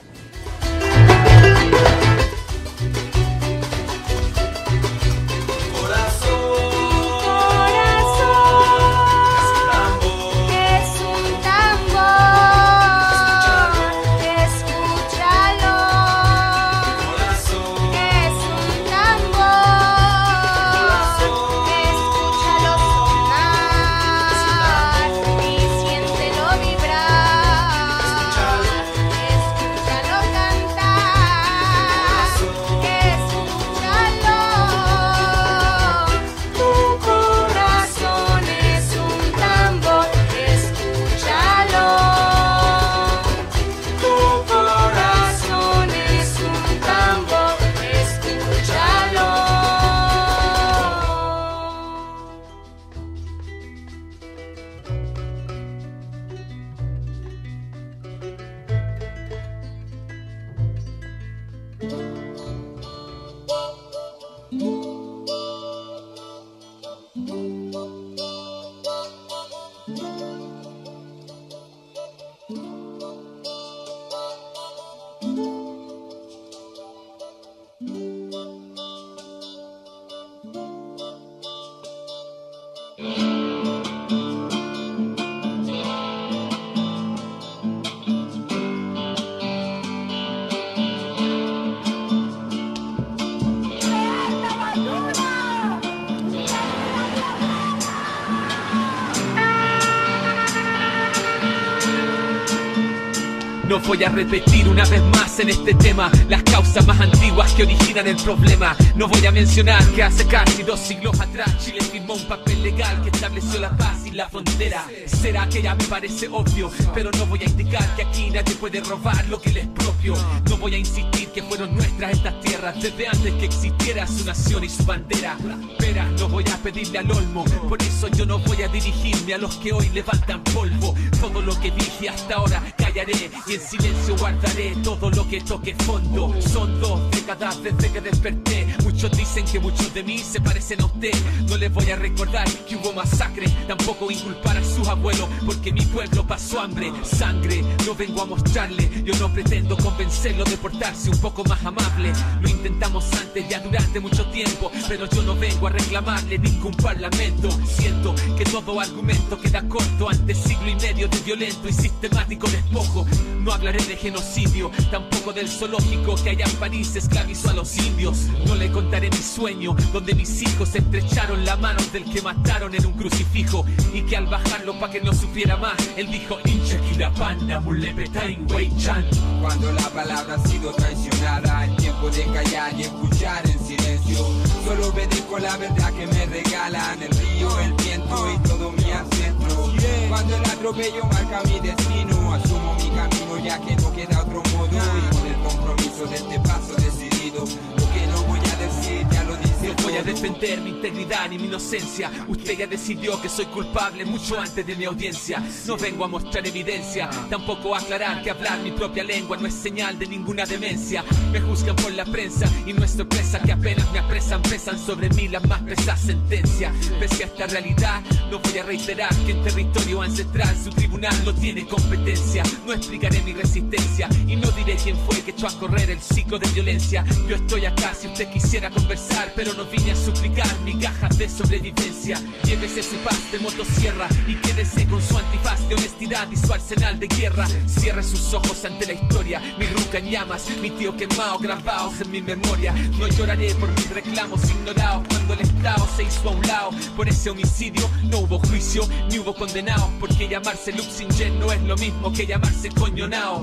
No voy a repetir una vez más en este tema las causas más antiguas que originan el problema. No voy a mencionar que hace casi dos siglos atrás Chile firmó un papel legal que estableció la paz y la frontera. Será que ya me parece obvio, pero no voy a indicar que aquí nadie puede robar lo que le es propio. No voy a insistir que fueron nuestras estas tierras desde antes que existiera su nación y su bandera. Pero no voy a pedirle al olmo, por eso yo no voy a dirigirme a los que hoy levantan polvo. Todo lo que dije hasta ahora callaré y en silencio guardaré todo lo que toque fondo. Son dos décadas desde que desperté. Muchos dicen que muchos de mí se parecen a usted. No les voy a recordar que hubo masacre, tampoco inculpar a sus abuelos, porque mi pueblo pasó hambre, sangre. No vengo a mostrarle, yo no pretendo convencerlo de portarse un poco más amable. Lo intentamos antes ya durante mucho tiempo, pero yo no vengo a reclamarle ningún parlamento. Siento que todo argumento queda corto ante siglo y medio de violento y sistemático despojo. No hablaré de genocidio, tampoco del zoológico que allá en París esclavizó a los indios. No le contaré mi sueño, donde mis hijos estrecharon la mano del que mataron en un crucifijo, y que al bajarlo pa' que no sufriera más, él dijo Inche Quilapanda Mulepetain Weichan. Cuando la palabra ha sido traicionada, es tiempo de callar y escuchar en silencio. Solo obedezco la verdad que me regalan el río, el viento y todo mi ancestro. Cuando el atropello marca mi destino, asumo mi camino ya que no queda otro modo, y con el compromiso de este paso decidido, lo que no voy a decir ya lo dice. No voy a defender mi integridad ni mi inocencia. Usted ya decidió que soy culpable mucho antes de mi audiencia. No vengo a mostrar evidencia, tampoco a aclarar que hablar mi propia lengua no es señal de ninguna demencia. Me juzgan por la prensa y no es sorpresa que apenas me apresan, pesan sobre mí las más pesadas sentencias. Pese a esta realidad, no voy a reiterar que en territorio ancestral su tribunal no tiene competencia. No explicaré mi resistencia y no diré quién fue que echó a correr el ciclo de violencia. Yo estoy acá si usted quisiera conversar, pero no vine a suplicar migajas de sobrevivencia. Llévese su paz de motosierra y quédese con su antifaz de honestidad y su arsenal de guerra. Cierre sus ojos ante la historia, mi ruca en llamas, mi tío quemado, grabados en mi memoria. No lloraré por mis reclamos ignorados cuando el Estado se hizo a un lado. Por ese homicidio no hubo juicio ni hubo condenado, porque llamarse Luxingen no es lo mismo que llamarse Coñonao. No le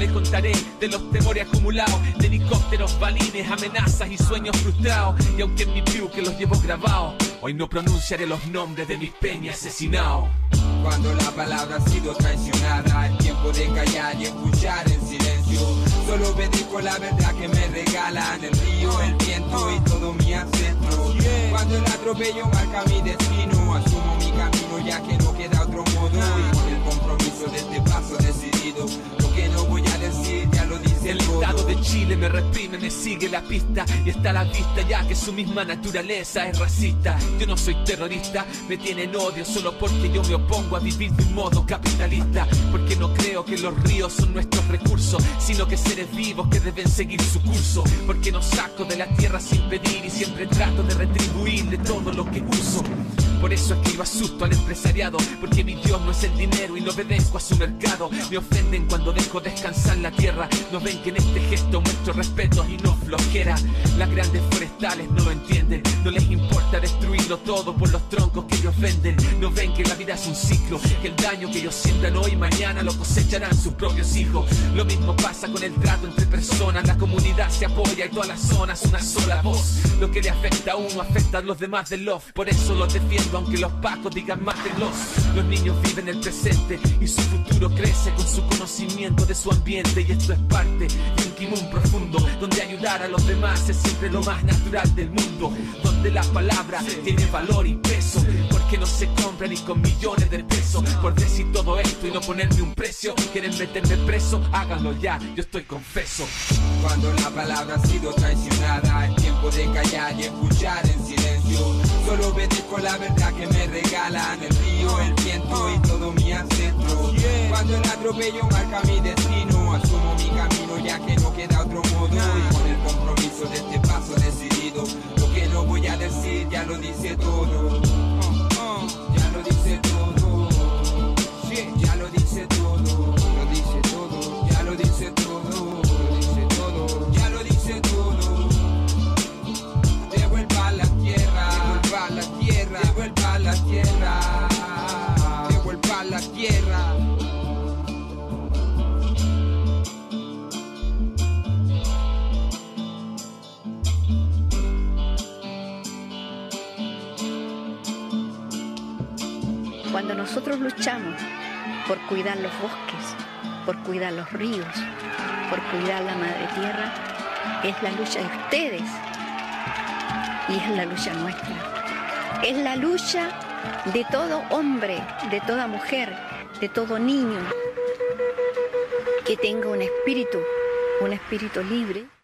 le contaré de los temores acumulados, de helicópteros, balines, amenazas y sueños frustrados. Y aunque en mi view que los llevo grabados, hoy no pronunciaré los nombres de mis peñas asesinados. Cuando la palabra ha sido traicionada, es tiempo de callar y escuchar en silencio. Solo obedezco la verdad que me regalan el río, el viento y todo mi ancestro. Cuando el atropello marca mi destino, asumo mi camino ya que no queda otro modo. Y con el compromiso de este paso decidido, lo que no voy a decir ya lo dice el todo. Estado de Chile me reprime, me sigue la pista y está a la vista ya que su misma naturaleza es racista. Yo no soy terrorista, me tienen odio solo porque yo me opongo a vivir de un modo capitalista. Porque no creo que los ríos son nuestros recursos, sino que seres vivos que deben seguir su curso. Porque no saco de la tierra sin pedir y siempre trato de retribuirle todo lo que uso. Por eso escribo asusto al empresariado, porque mi Dios no es el dinero y no obedezco a su mercado. Me ofenden cuando dejo descansar la tierra. No ven que en este gesto muestro respeto y no flojera. Las grandes forestales no lo entienden, no les importa destruirlo todo por los troncos que ellos venden. No ven que la vida es un ciclo, que el daño que ellos siembran hoy mañana lo cosecharán sus propios hijos. Lo mismo pasa con el trato entre personas, la comunidad se apoya y todas las zonas una sola voz. Lo que le afecta a uno afecta a los demás del love, por eso los defiendo aunque los pacos digan mátenlos. Los niños viven el presente y su futuro crece con su conocimiento de su ambiente. Y esto es parte de un kimón profundo, donde ayudar a los demás es siempre lo más natural del mundo. Donde la palabra tiene valor y peso, porque no se compra ni con millones de pesos. Por decir todo esto y no ponerme un precio, quieren meterme preso, háganlo ya, yo estoy confeso. Cuando la palabra ha sido traicionada, es tiempo de callar y escuchar en silencio. Solo obedezco la verdad que me regalan el río, el viento y todo mi ancestro. Cuando el atropello marca mi destino, asumo mi camino ya que no queda otro modo. Y con el compromiso de este paso decidido, lo que no voy a decir ya lo dice todo. Ya lo dice todo. Sí, ya lo dice todo. Lo dice todo. Ya lo dice todo. Lo dice todo. Ya lo dice todo. Devuelva la tierra. Devuelva la tierra. Devuelva la tierra. Devuelva la tierra. Cuando nosotros luchamos por cuidar los bosques, por cuidar los ríos, por cuidar la madre tierra, es la lucha de ustedes y es la lucha nuestra. Es la lucha de todo hombre, de toda mujer, de todo niño que tenga un espíritu, un espíritu libre.